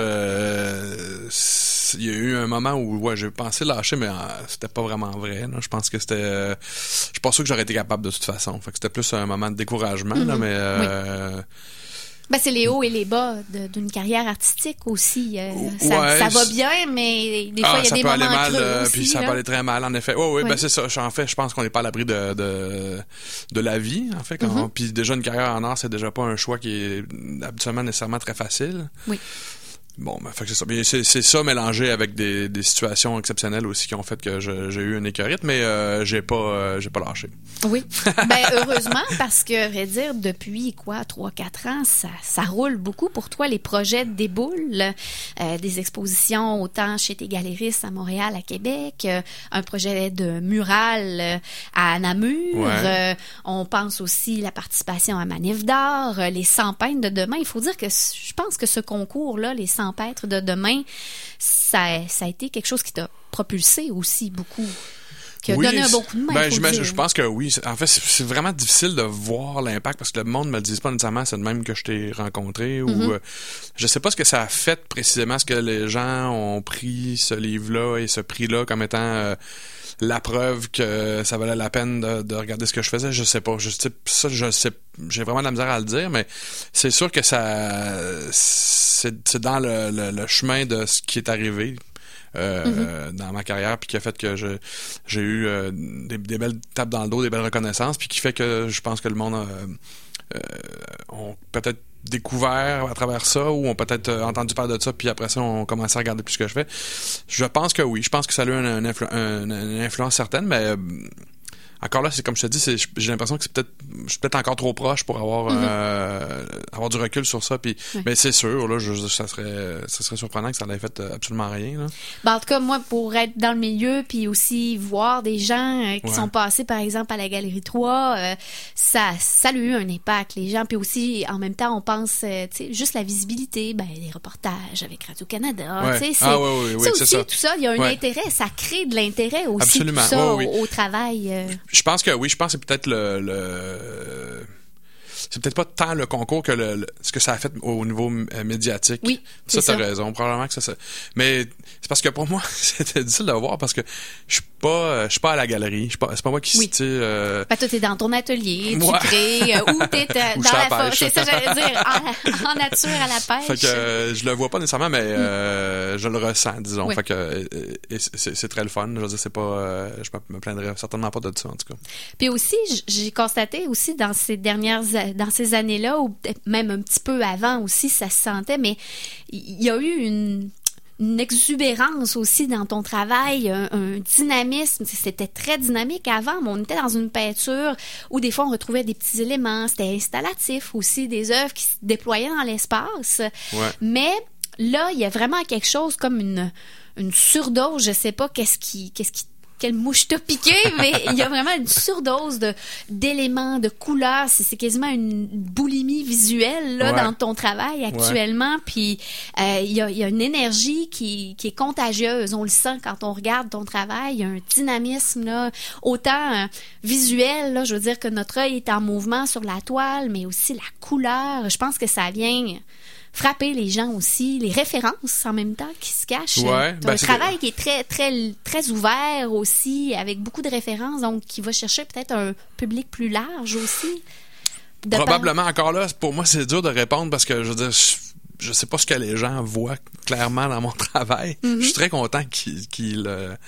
il y a eu un moment où j'ai pensé lâcher, mais c'était pas vraiment vrai. Là. Je pense que c'était... je suis pas sûr que j'aurais été capable de toute façon. Fait que c'était plus un moment de découragement, là, mais... c'est les hauts et les bas d'une carrière artistique aussi. Ça va bien, mais des fois, il y a des moments mal, creux aussi. Puis ça peut aller très mal, en effet. C'est ça. En fait, je pense qu'on n'est pas à l'abri de la vie, en fait. Puis déjà, une carrière en art, c'est déjà pas un choix qui est habituellement nécessairement très facile. Oui. Bon, fait que c'est ça. Bien, c'est ça mélangé avec des situations exceptionnelles aussi qui ont fait que j'ai eu une écœurite, mais j'ai pas lâché. Oui. Heureusement, parce que, à vrai dire, depuis 3-4 ans, ça roule beaucoup pour toi. Les projets déboulent, des expositions autant chez tes galeristes à Montréal, à Québec, un projet de mural à Namur. On pense aussi la participation à Manif d'art, les 100 peintres de demain. Il faut dire que je pense que ce concours-là, les 100 peintres de demain, ça a été quelque chose qui t'a propulsé aussi beaucoup, qui a donné un bon coup de main. Je pense que oui. En fait, c'est vraiment difficile de voir l'impact parce que le monde me le dit pas nécessairement, c'est le même que je t'ai rencontré ou je sais pas ce que ça a fait précisément, ce que les gens ont pris ce livre-là et ce prix-là comme étant la preuve que ça valait la peine de regarder ce que je faisais. Je sais pas. J'ai vraiment de la misère à le dire, mais c'est sûr que c'est dans le chemin de ce qui est arrivé. Dans ma carrière, puis qui a fait que j'ai eu des belles tapes dans le dos, des belles reconnaissances, puis qui fait que je pense que le monde ont peut-être découvert à travers ça, ou ont peut-être entendu parler de ça, puis après ça, on commencé à regarder plus ce que je fais. Je pense que oui. Je pense que ça a eu une influence certaine, mais encore là, c'est comme je te dis, j'ai l'impression que je suis peut-être encore trop proche pour avoir du recul sur ça. Puis, mais c'est sûr, là, ça serait surprenant que ça n'ait fait absolument rien. Là. Ben, en tout cas, moi, pour être dans le milieu, puis aussi voir des gens qui sont passés, par exemple, à la Galerie 3, ça a eu un impact, les gens. Puis aussi, en même temps, on pense, tu sais, juste la visibilité, les reportages avec Radio-Canada, tu sais, ça aussi, ça. Tout ça, il y a un intérêt, ça crée de l'intérêt aussi, absolument. Tout ça, au travail. Je pense que c'est peut-être c'est peut-être pas tant le concours que ce que ça a fait au niveau médiatique. Oui, ça, t'as raison. Probablement que ça. Mais c'est parce que pour moi, c'était difficile de voir parce que je suis pas à la galerie. C'est pas moi qui toi, t'es dans ton atelier, tu crées, ou t'es dans la forêt. C'est ça, j'allais dire, en nature, à la pêche. Fait que je le vois pas nécessairement, mais je le ressens, disons. Oui. Fait que c'est très le fun. Je veux dire, c'est pas, je me plaindrais certainement pas de ça, en tout cas. Puis aussi, j'ai constaté aussi dans ces années-là, ou même un petit peu avant aussi, ça se sentait, mais il y a eu une exubérance aussi dans ton travail, un dynamisme. C'était très dynamique avant, mais on était dans une peinture où des fois on retrouvait des petits éléments, c'était installatif aussi, des œuvres qui se déployaient dans l'espace. Ouais. Mais là, il y a vraiment quelque chose comme une surdose, je sais pas quelle mouche t'a piqué, mais il y a vraiment une surdose d'éléments, de couleurs. C'est quasiment une boulimie visuelle là dans ton travail actuellement. Puis il y a une énergie qui est contagieuse. On le sent quand on regarde ton travail. Il y a un dynamisme là, autant visuel. Là, je veux dire que notre œil est en mouvement sur la toile, mais aussi la couleur. Je pense que ça vient frapper les gens aussi, les références en même temps qui se cachent. Ouais, un travail qui est très, très, très ouvert aussi, avec beaucoup de références, donc qui va chercher peut-être un public plus large aussi. Probablement, encore là, pour moi, c'est dur de répondre parce que, je veux dire, je sais pas ce que les gens voient clairement dans mon travail. Mm-hmm. Je suis très content qu'ils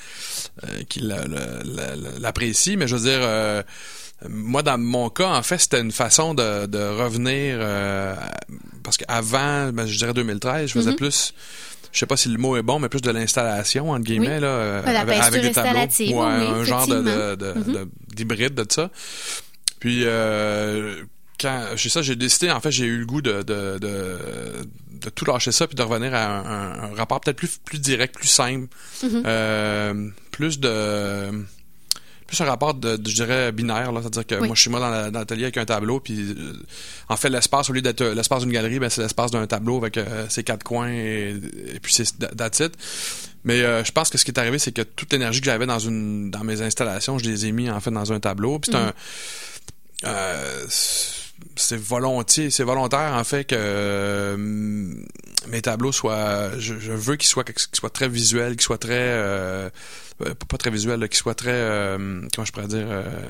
l'apprécient, mais je veux dire... moi, dans mon cas, en fait, c'était une façon de revenir parce qu'avant, je dirais 2013, je faisais plus, je sais pas si le mot est bon, mais plus de l'installation, entre guillemets, là, avec des tableaux. Un genre d'hybride de ça. Puis quand j'ai décidé, en fait, j'ai eu le goût de tout lâcher ça puis de revenir à un rapport peut-être plus direct, plus simple, plus un rapport je dirais binaire là, c'est-à-dire que moi je suis dans l'atelier avec un tableau puis en fait l'espace au lieu d'être l'espace d'une galerie, c'est l'espace d'un tableau avec ses quatre coins et puis c'est that's it. Mais je pense que ce qui est arrivé, c'est que toute l'énergie que j'avais dans mes installations, je les ai mis en fait dans un tableau. Puis c'est volontaire en fait que mes tableaux soient, je veux qu'ils soient très visuels, qu'ils soient très pas très visuels, qu'ils soient très comment je pourrais dire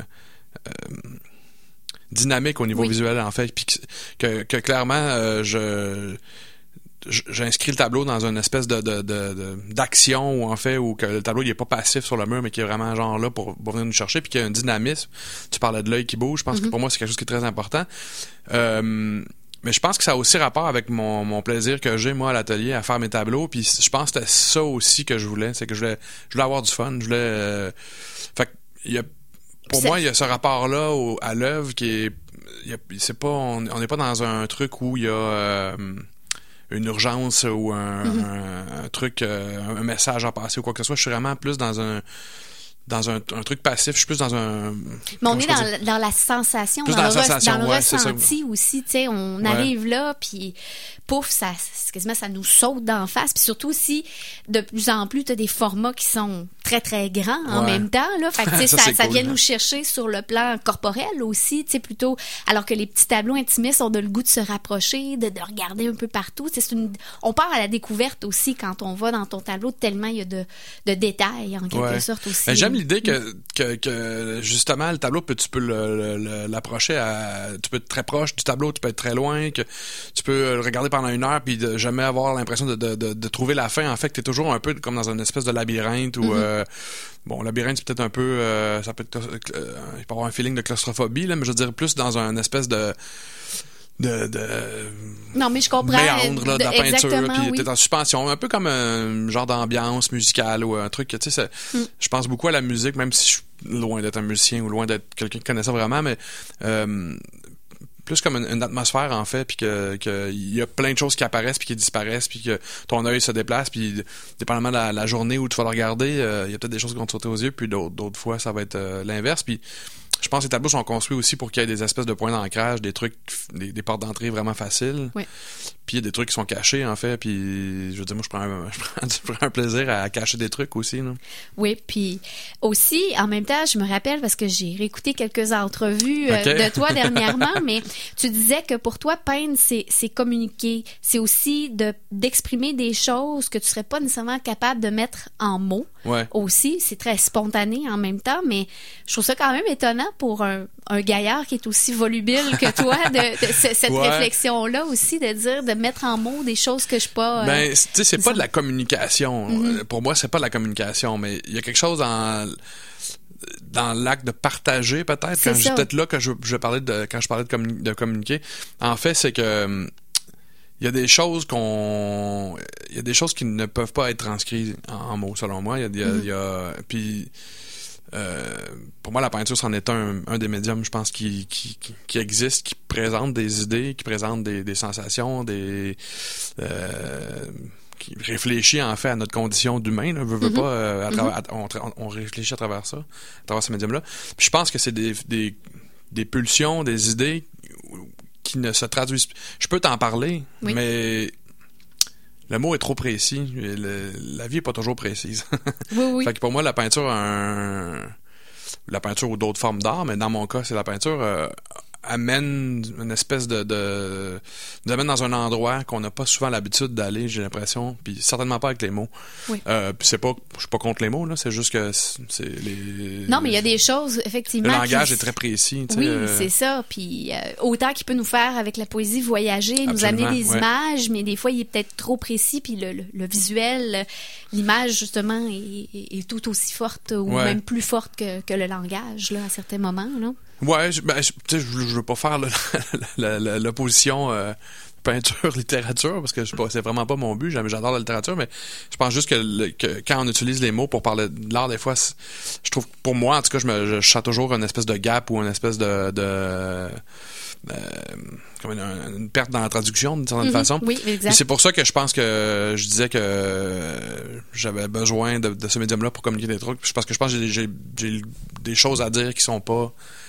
dynamiques au niveau visuel en fait, puis que clairement j'inscris le tableau dans une espèce d'action où en fait où que le tableau il est pas passif sur le mur mais qui est vraiment genre là pour venir nous chercher, puis qu'il y a un dynamisme. Tu parlais de l'œil qui bouge, je pense que pour moi c'est quelque chose qui est très important. Mais je pense que ça a aussi rapport avec mon plaisir que j'ai moi à l'atelier à faire mes tableaux, puis je pense que c'était ça aussi que je voulais, c'est que je voulais avoir du fun, je voulais fait que moi il y a ce rapport là à l'œuvre qui est c'est pas on n'est pas dans un truc où il y a une urgence ou un truc, un message à passer ou quoi que ce soit. Je suis vraiment plus dans un truc passif. Je suis plus dans un... Mais on est dans la sensation, dans le ressenti aussi. Tu sais, on arrive là, puis pouf, quasiment ça nous saute d'en face. Puis surtout aussi, de plus en plus, tu as des formats qui sont très, très grands en même temps. Là. Fait que, ça vient nous chercher sur le plan corporel aussi, tu sais, plutôt, alors que les petits tableaux intimistes ont le goût de se rapprocher, de regarder un peu partout. On part à la découverte aussi quand on va dans ton tableau, tellement il y a de détails, en quelque sorte aussi. Mais j'aime l'idée que justement, le tableau, tu peux l'approcher tu peux être très proche du tableau, tu peux être très loin, que tu peux le regarder pendant une heure puis de jamais avoir l'impression de trouver la fin. En fait, t'es toujours un peu comme dans une espèce de labyrinthe où labyrinthe, c'est peut-être un peu ça peut être il peut y avoir un feeling de claustrophobie là, mais je veux dire plus dans un espèce de non, mais je comprends. Méandre là, de la peinture, puis t'es en suspension, un peu comme un genre d'ambiance musicale ou un truc, tu sais, je pense beaucoup à la musique, même si loin d'être un musicien ou loin d'être quelqu'un qui connaît ça vraiment, mais plus comme une atmosphère en fait, puis que il y a plein de choses qui apparaissent puis qui disparaissent, puis que ton œil se déplace, puis dépendamment de la journée où tu vas le regarder, il y a peut-être des choses qui vont te sauter aux yeux, puis d'autres fois ça va être l'inverse. Puis je pense que les tableaux sont construits aussi pour qu'il y ait des espèces de points d'ancrage, des trucs, des portes d'entrée vraiment faciles. Oui. Puis il y a des trucs qui sont cachés, en fait. Puis je veux dire, moi, je prends un plaisir à cacher des trucs aussi. Là. Oui, puis aussi, en même temps, je me rappelle, parce que j'ai réécouté quelques entrevues de toi dernièrement, mais tu disais que pour toi, peindre, c'est communiquer. C'est aussi d'exprimer des choses que tu serais pas nécessairement capable de mettre en mots. Ouais. Aussi, c'est très spontané en même temps, mais je trouve ça quand même étonnant pour un gaillard qui est aussi volubile que toi, cette réflexion-là aussi, de dire, de mettre en mots des choses que je pas... Ben, tu sais, c'est pas de la communication. Mm-hmm. Pour moi, c'est pas de la communication, mais il y a quelque chose dans l'acte de partager, peut-être, quand j'étais peut-être là, quand je parlais de communiquer. En fait, c'est que il y a des choses qui ne peuvent pas être transcrites en mots, selon moi. Puis pour moi, la peinture, c'en est un des médiums, je pense, qui existe, qui présente des idées, qui présente des sensations, qui réfléchit en fait à notre condition d'humain. Là, veut pas, on réfléchit à travers ça, à travers ce médium-là. Puis je pense que c'est des pulsions, des idées qui ne se traduisent. Je peux t'en parler, mais le mot est trop précis. La vie est pas toujours précise. Oui. Fait que pour moi, la peinture ou d'autres formes d'art, mais dans mon cas, c'est la peinture, amène une espèce nous amène dans un endroit qu'on n'a pas souvent l'habitude d'aller, j'ai l'impression, puis certainement pas avec les mots. Oui. Puis je suis pas contre les mots, là, c'est juste que c'est les... Non, mais il y a des choses, effectivement... Le langage est très précis, tu sais. Oui, c'est ça, puis autant qu'il peut nous faire, avec la poésie, voyager, nous amener des images, mais des fois, il est peut-être trop précis, puis le visuel, l'image, justement, est tout aussi forte, ou même plus forte que le langage, là, à certains moments, là. Ouais, je veux pas faire l'opposition peinture-littérature, parce que c'est vraiment pas mon but. J'adore la littérature, mais je pense juste que quand on utilise les mots pour parler de l'art, des fois, je trouve, pour moi, en tout cas, je sens toujours une espèce de gap ou une espèce comme une perte dans la traduction d'une certaine façon. Oui, exact. Et c'est pour ça que je pense que je disais que j'avais besoin de ce médium-là pour communiquer des trucs. Parce que je pense que j'ai des choses à dire qui sont pas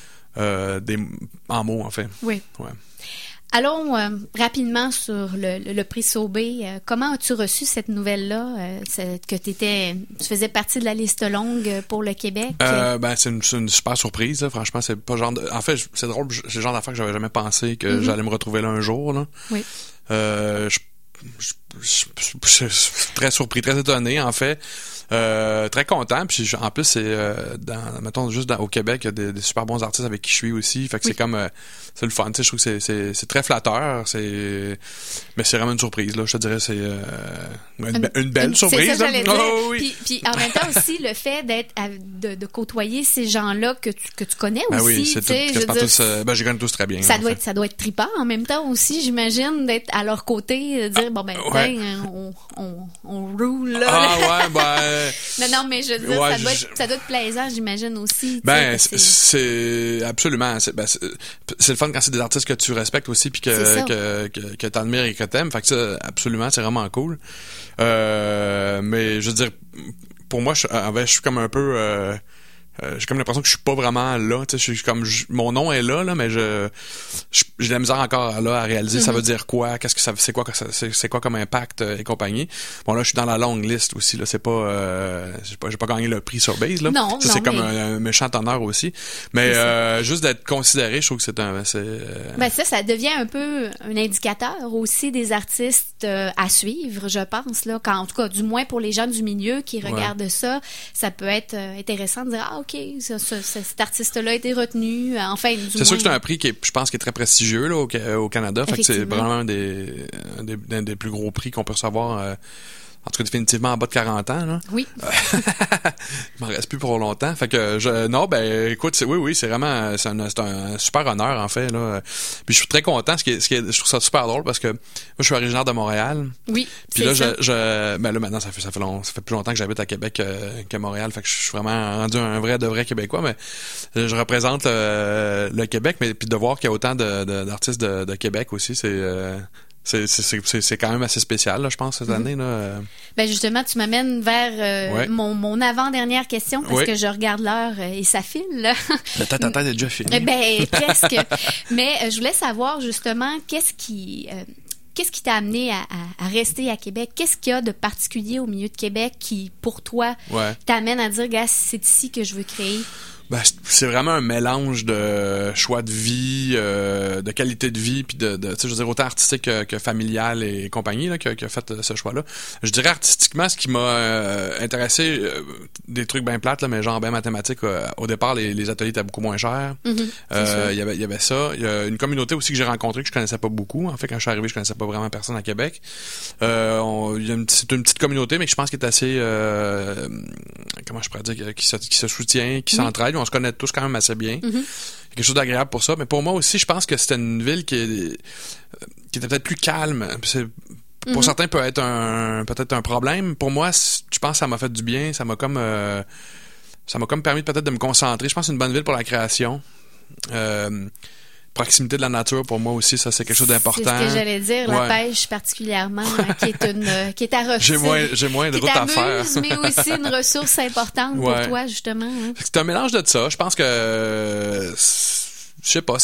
en mots, en fait. Oui. Ouais. Allons rapidement sur le prix Sauvé. Comment as-tu reçu cette nouvelle-là, que tu faisais partie de la liste longue pour le Québec? C'est une super surprise, là. Franchement, c'est pas genre en fait, c'est drôle, c'est le genre d'affaire que j'avais jamais pensé que j'allais me retrouver là un jour, là. Oui. Je suis très surpris, très étonné, en fait. Très content, puis en plus c'est mettons juste au Québec, il y a des super bons artistes avec qui je suis aussi, fait que c'est comme c'est le fun, tu sais, je trouve que c'est très flatteur, mais c'est vraiment une surprise, là, je te dirais, c'est une belle surprise. C'est ça, j'allais dire. Oh, oui. Puis en même temps aussi le fait de côtoyer ces gens-là que tu connais aussi. Ah oui, c'est tout, je connais tous très bien. Ça doit être trippant en même temps aussi, j'imagine, d'être à leur côté, dire on roule là. Ah ouais, non, mais je veux dire, ça doit être plaisant, j'imagine aussi. C'est absolument. C'est le fun quand c'est des artistes que tu respectes aussi, puis que t'admires et que t'aimes. Fait que ça, absolument, c'est vraiment cool. Mais je veux dire, pour moi, je suis comme un peu... j'ai comme l'impression que je suis pas vraiment là, tu sais, je suis comme mon nom est là, mais j'ai de la misère encore là à réaliser ça veut dire quoi, qu'est-ce que ça c'est quoi comme impact et compagnie. Bon là, je suis dans la longue liste aussi là, c'est pas j'ai pas gagné le prix Sorbise là. Non, ça, c'est comme un méchant honneur aussi. Mais juste d'être considéré, je trouve que ça devient un peu un indicateur aussi des artistes à suivre, je pense là, en tout cas du moins pour les gens du milieu qui regardent ça peut être intéressant de dire OK, cet artiste-là a été retenu. Enfin, c'est sûr que c'est un prix je pense, qui est très prestigieux là, au Canada. Fait que c'est vraiment un des plus gros prix qu'on peut recevoir. En tout cas, définitivement en bas de 40 ans. Là. Oui. m'en reste plus pour longtemps. Fait que non, ben écoute, oui, c'est vraiment c'est un super honneur en fait là. Puis je suis très content. Je trouve ça super drôle parce que moi je suis originaire de Montréal. Oui. Puis là ben là maintenant ça fait plus longtemps que j'habite à Québec qu'à Montréal. Fait que je suis vraiment rendu un vrai Québécois. Mais je représente le Québec, mais puis de voir qu'il y a autant d'artistes de Québec aussi, c'est quand même assez spécial, là, je pense, cette année. Là. Ben justement, tu m'amènes vers mon avant-dernière question parce que je regarde l'heure et ça file. Le tête est déjà fini. Ben presque. Mais je voulais savoir justement qu'est-ce qui t'a amené à rester à Québec? Qu'est-ce qu'il y a de particulier au milieu de Québec qui, pour toi, t'amène à dire, gars, c'est ici que je veux créer? Ben, c'est vraiment un mélange de choix de vie, de qualité de vie, puis de tu sais, je veux dire, autant artistique que familial et compagnie, là, qui a fait ce choix-là. Je dirais artistiquement, ce qui m'a intéressé, des trucs bien plates, là, mais genre bien mathématiques, au départ, les ateliers étaient beaucoup moins chers. Il y avait ça. Il y a une communauté aussi que j'ai rencontrée que je connaissais pas beaucoup. En fait, quand je suis arrivé, je connaissais pas vraiment personne à Québec. C'est une petite communauté, mais que je pense qu'elle est assez, comment je pourrais dire, qui se soutient, qui s'entraide. On se connaît tous quand même assez bien. Il y a quelque chose d'agréable pour ça. Mais pour moi aussi, je pense que c'était une ville qui était peut-être plus calme. Pour certains, peut-être un problème. Pour moi, je pense que ça m'a fait du bien. Ça m'a comme permis peut-être de me concentrer. Je pense que c'est une bonne ville pour la création. Proximité de la nature, pour moi aussi, ça, c'est quelque chose d'important. C'est ce que j'allais dire, la pêche particulièrement, qui est à refuser. J'ai moins de route à faire. Mais aussi une ressource importante pour toi, justement. Hein. C'est un mélange de ça. Je pense que, je sais pas,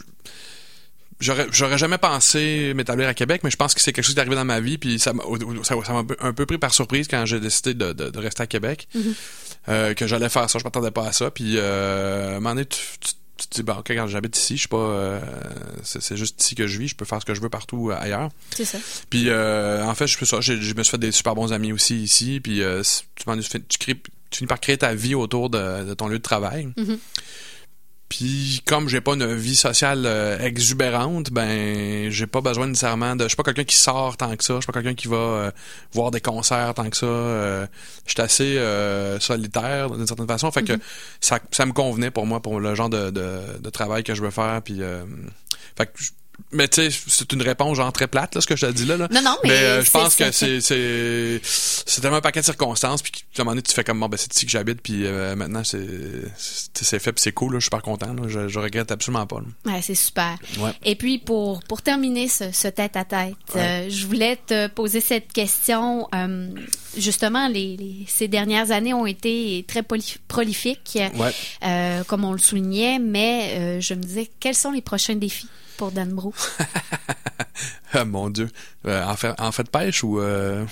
j'aurais jamais pensé m'établir à Québec, mais je pense que c'est quelque chose qui est arrivé dans ma vie, puis ça m'a un peu pris par surprise quand j'ai décidé de rester à Québec, que j'allais faire ça, je m'attendais pas à ça, puis à un moment donné, tu te dis, bon, ok, quand j'habite ici, je suis pas, c'est juste ici que je vis, je peux faire ce que je veux partout ailleurs. C'est ça. Puis, en fait, je me suis fait des super bons amis aussi ici, puis tu finis par créer ta vie autour de ton lieu de travail. Puis comme j'ai pas une vie sociale exubérante, ben j'ai pas besoin nécessairement je suis pas quelqu'un qui sort tant que ça, je suis pas quelqu'un qui va voir des concerts tant que ça. Je suis assez solitaire d'une certaine façon, fait que ça me convenait pour moi, pour le genre de travail que je veux faire, puis fait que mais tu sais, c'est une réponse genre très plate là, ce que je te dis là. Non, mais je pense que c'est tellement un paquet de circonstances, puis à un moment donné tu fais comme bon, ben c'est ici que j'habite, puis maintenant c'est fait, puis c'est cool là, je suis super content là, je regrette absolument pas. Là. Ouais, c'est super. Ouais. Et puis pour terminer ce tête-à-tête, je voulais te poser cette question. Justement, ces dernières années ont été très prolifiques, comme on le soulignait, mais je me disais, quels sont les prochains défis pour Dan Brault? Mon Dieu. En fait pêche ou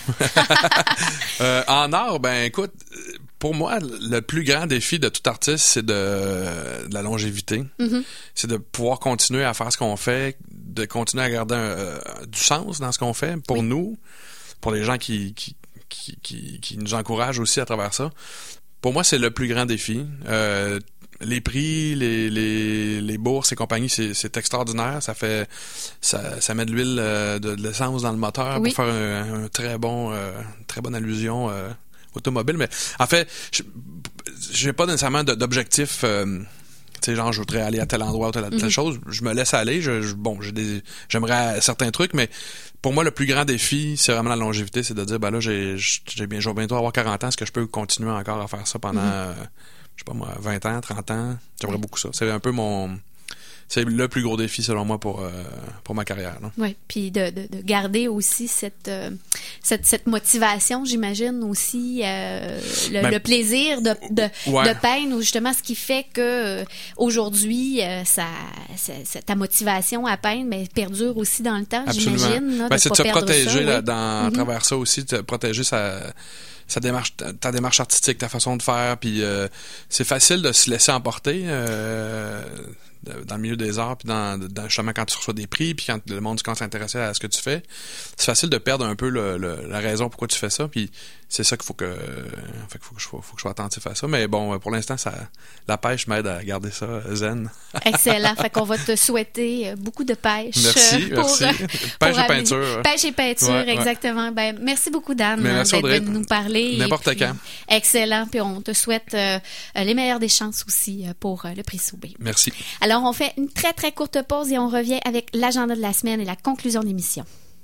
en art, ben écoute, pour moi, le plus grand défi de tout artiste, c'est de la longévité. C'est de pouvoir continuer à faire ce qu'on fait, de continuer à garder du sens dans ce qu'on fait pour nous, pour les gens qui nous encouragent aussi à travers ça. Pour moi, c'est le plus grand défi. Les prix, les bourses et compagnie, c'est extraordinaire. Ça met de l'huile, de l'essence dans le moteur pour faire un très bonne allusion automobile. Mais en fait, j'ai pas nécessairement d'objectif. Tu sais, genre, je voudrais aller à tel endroit ou telle chose. Je me laisse aller. J'aimerais certains trucs, mais pour moi, le plus grand défi, c'est vraiment la longévité. C'est de dire, ben là, je vais bientôt avoir 40 ans. Est-ce que je peux continuer encore à faire ça pendant, je sais pas moi, 20 ans, 30 ans? J'aimerais beaucoup ça. C'est un peu c'est le plus gros défi, selon moi, pour ma carrière. Oui, puis de garder aussi cette motivation, j'imagine, aussi, le plaisir de peindre, ou justement ce qui fait que aujourd'hui, ta motivation à peindre perdure aussi dans le temps, j'imagine. Là, c'est de se protéger à travers ça aussi, de protéger ta démarche artistique, ta façon de faire, puis c'est facile de se laisser emporter dans le milieu des arts, puis dans justement quand tu reçois des prix, puis quand le monde commence à s'intéresser à ce que tu fais, c'est facile de perdre un peu la raison pourquoi tu fais ça, puis c'est ça qu'il faut que je sois attentif à ça. Mais bon, pour l'instant, la pêche m'aide à garder ça zen. Excellent. Fait qu'on va te souhaiter beaucoup de pêche. Merci. Pêche et peinture. Pêche et peinture, exactement. Ben, merci beaucoup, Dan, d'être venu nous parler. N'importe quand. Excellent. Puis on te souhaite les meilleures des chances aussi pour le prix Soubé. Merci. Alors, on fait une très, très courte pause et on revient avec l'agenda de la semaine et la conclusion de l'émission.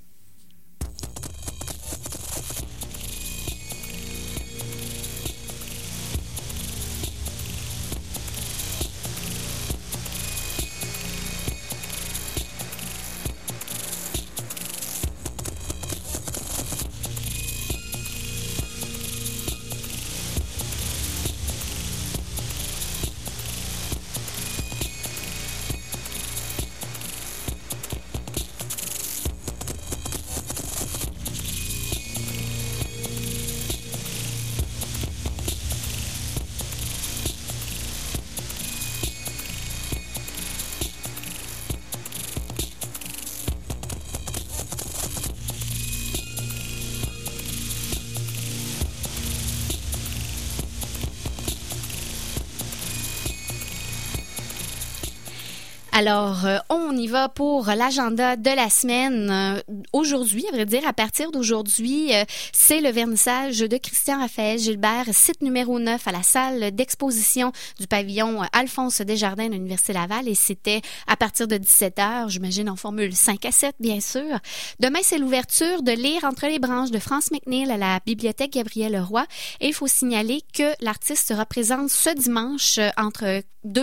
Alors, on y va pour l'agenda de la semaine. Aujourd'hui, à vrai dire, à partir d'aujourd'hui, c'est le vernissage de Christian Raphaël Gilbert, site numéro 9 à la salle d'exposition du pavillon Alphonse Desjardins de l'Université Laval. Et c'était à partir de 17h, j'imagine en formule 5 à 7, bien sûr. Demain, c'est l'ouverture de Lire entre les branches de France McNeil à la bibliothèque Gabriel Roy. Et il faut signaler que l'artiste sera présente ce dimanche entre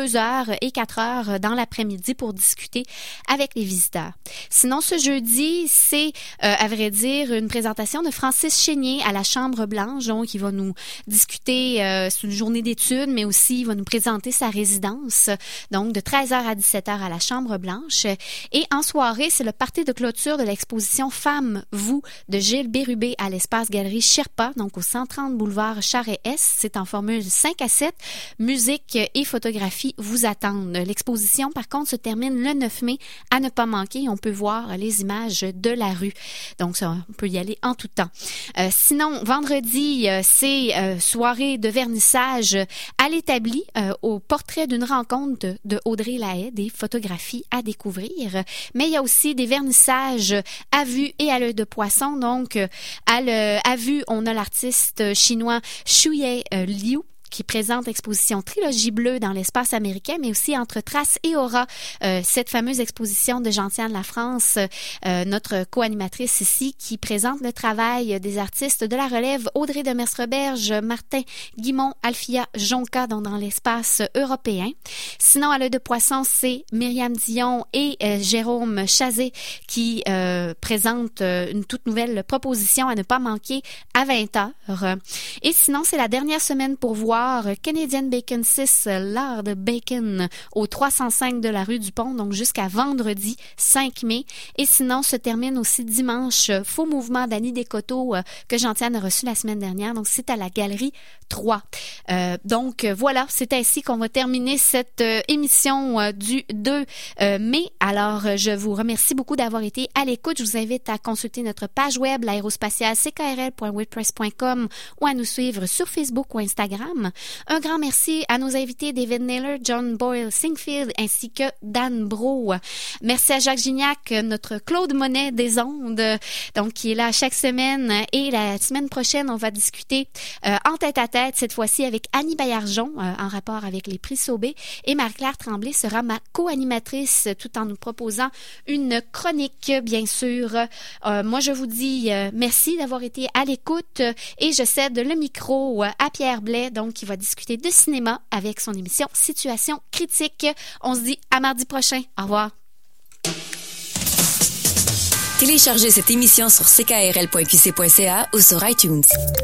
2h et 4h dans l'après-midi pour discuter avec les visiteurs. Sinon, ce jeudi, c'est, à vrai dire, une présentation de Francis Chénier à la Chambre Blanche. Donc, il va nous discuter, c'est une journée d'études, mais aussi il va nous présenter sa résidence. Donc, de 13h à 17h à la Chambre Blanche. Et en soirée, c'est le party de clôture de l'exposition Femmes, vous, de Gilles Bérubé à l'espace Galerie Sherpa, donc au 130 boulevard Charest-Est. C'est en formule 5 à 7. Musique et photographie vous attendent. L'exposition, par contre, se termine le 9 mai à ne pas manquer. On peut voir les images de la rue. Donc, ça, on peut y aller en tout temps. Sinon, vendredi, c'est soirée de vernissage à l'établi au portrait d'une rencontre de Audrey Lahaye, des photographies à découvrir. Mais il y a aussi des vernissages à vue et à l'œil de poisson. Donc, à vue, on a l'artiste chinois Shuye Liu, qui présente l'exposition Trilogie bleue dans l'espace américain, mais aussi Entre Traces et Aura, cette fameuse exposition de Gentiane La France, notre co-animatrice ici, qui présente le travail des artistes de la relève Audrey de Mestre-Berge, Martin Guimont, Alfia Jonca, dans l'espace européen. Sinon, à l'œil de poisson, c'est Myriam Dion et Jérôme Chazé qui présentent une toute nouvelle proposition à ne pas manquer à 20h. Et sinon, c'est la dernière semaine pour voir Canadian Bacon 6, l'art de bacon au 305 de la rue du Pont, donc jusqu'à vendredi 5 mai. Et sinon, se termine aussi dimanche Faux Mouvement d'Annie Descoteaux que Gentiane a reçu la semaine dernière. Donc, c'est à la Galerie 3. Donc, voilà, c'est ainsi qu'on va terminer cette émission du 2 mai. Alors, je vous remercie beaucoup d'avoir été à l'écoute. Je vous invite à consulter notre page web, l'aérospatiale ckrl.wordpress.com, ou à nous suivre sur Facebook ou Instagram. Un grand merci à nos invités David Naylor, John Boyle Singfield ainsi que Dan Bro. Merci à Jacques Gignac, notre Claude Monet des ondes, donc qui est là chaque semaine. Et la semaine prochaine, on va discuter en tête-à-tête, cette fois-ci avec Annie Baillargeon, en rapport avec les prix Soubé. Et Marie-Claire Tremblay sera ma co-animatrice, tout en nous proposant une chronique, bien sûr. Moi, je vous dis merci d'avoir été à l'écoute et je cède le micro à Pierre Blais, donc qui va discuter de cinéma avec son émission Situation critique. On se dit à mardi prochain. Au revoir. Téléchargez cette émission sur ckrl.qc.ca ou sur iTunes.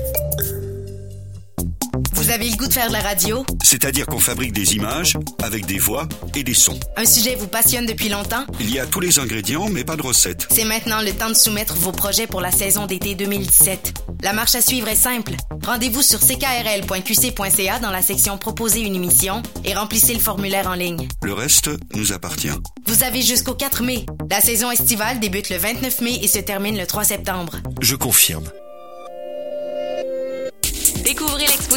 Vous avez le goût de faire de la radio? C'est-à-dire qu'on fabrique des images avec des voix et des sons. Un sujet vous passionne depuis longtemps? Il y a tous les ingrédients, mais pas de recette. C'est maintenant le temps de soumettre vos projets pour la saison d'été 2017. La marche à suivre est simple. Rendez-vous sur ckrl.qc.ca dans la section Proposer une émission et remplissez le formulaire en ligne. Le reste nous appartient. Vous avez jusqu'au 4 mai. La saison estivale débute le 29 mai et se termine le 3 septembre. Je confirme.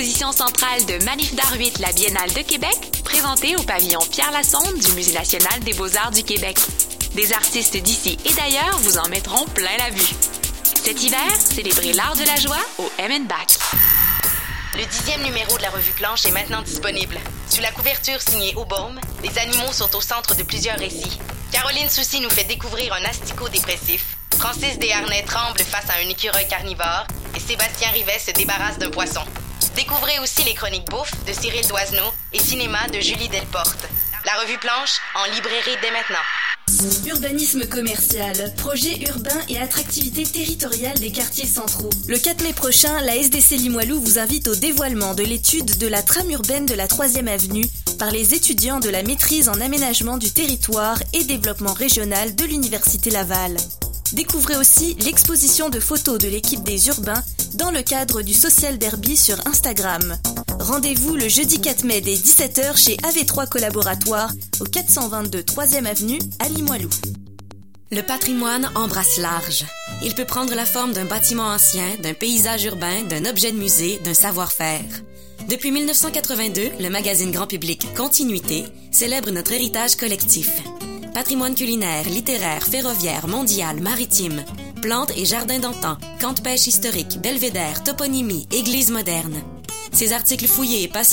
l'exposition centrale de Manif d'Art 8, la Biennale de Québec, présentée au pavillon Pierre Lassonde du Musée national des beaux-arts du Québec. Des artistes d'ici et d'ailleurs vous en mettront plein la vue. Cet hiver, célébrez l'art de la joie au M&BAC. Le 10e numéro de la Revue Blanche est maintenant disponible. Sous la couverture signée Aubaume, les animaux sont au centre de plusieurs récits. Caroline Soucy nous fait découvrir un asticot dépressif. Francis Desharnais tremble face à un écureuil carnivore et Sébastien Rivet se débarrasse d'un poisson. Découvrez aussi les chroniques bouffe de Cyril Doisneau et cinéma de Julie Delporte. La Revue Blanche en librairie dès maintenant. Urbanisme commercial, projet urbain et attractivité territoriale des quartiers centraux. Le 4 mai prochain, la SDC Limoilou vous invite au dévoilement de l'étude de la trame urbaine de la 3e avenue par les étudiants de la maîtrise en aménagement du territoire et développement régional de l'Université Laval. Découvrez aussi l'exposition de photos de l'équipe des urbains dans le cadre du Social Derby sur Instagram. Rendez-vous le jeudi 4 mai dès 17h chez AV3 Collaboratoire au 422 3e avenue à Limoilou. Le patrimoine embrasse large. Il peut prendre la forme d'un bâtiment ancien, d'un paysage urbain, d'un objet de musée, d'un savoir-faire. Depuis 1982, le magazine grand public Continuité célèbre notre héritage collectif. Patrimoine culinaire, littéraire, ferroviaire, mondial, maritime, plantes et jardins d'antan, camps de pêche historique, belvédère, toponymie, église moderne. Ces articles fouillés et passionnants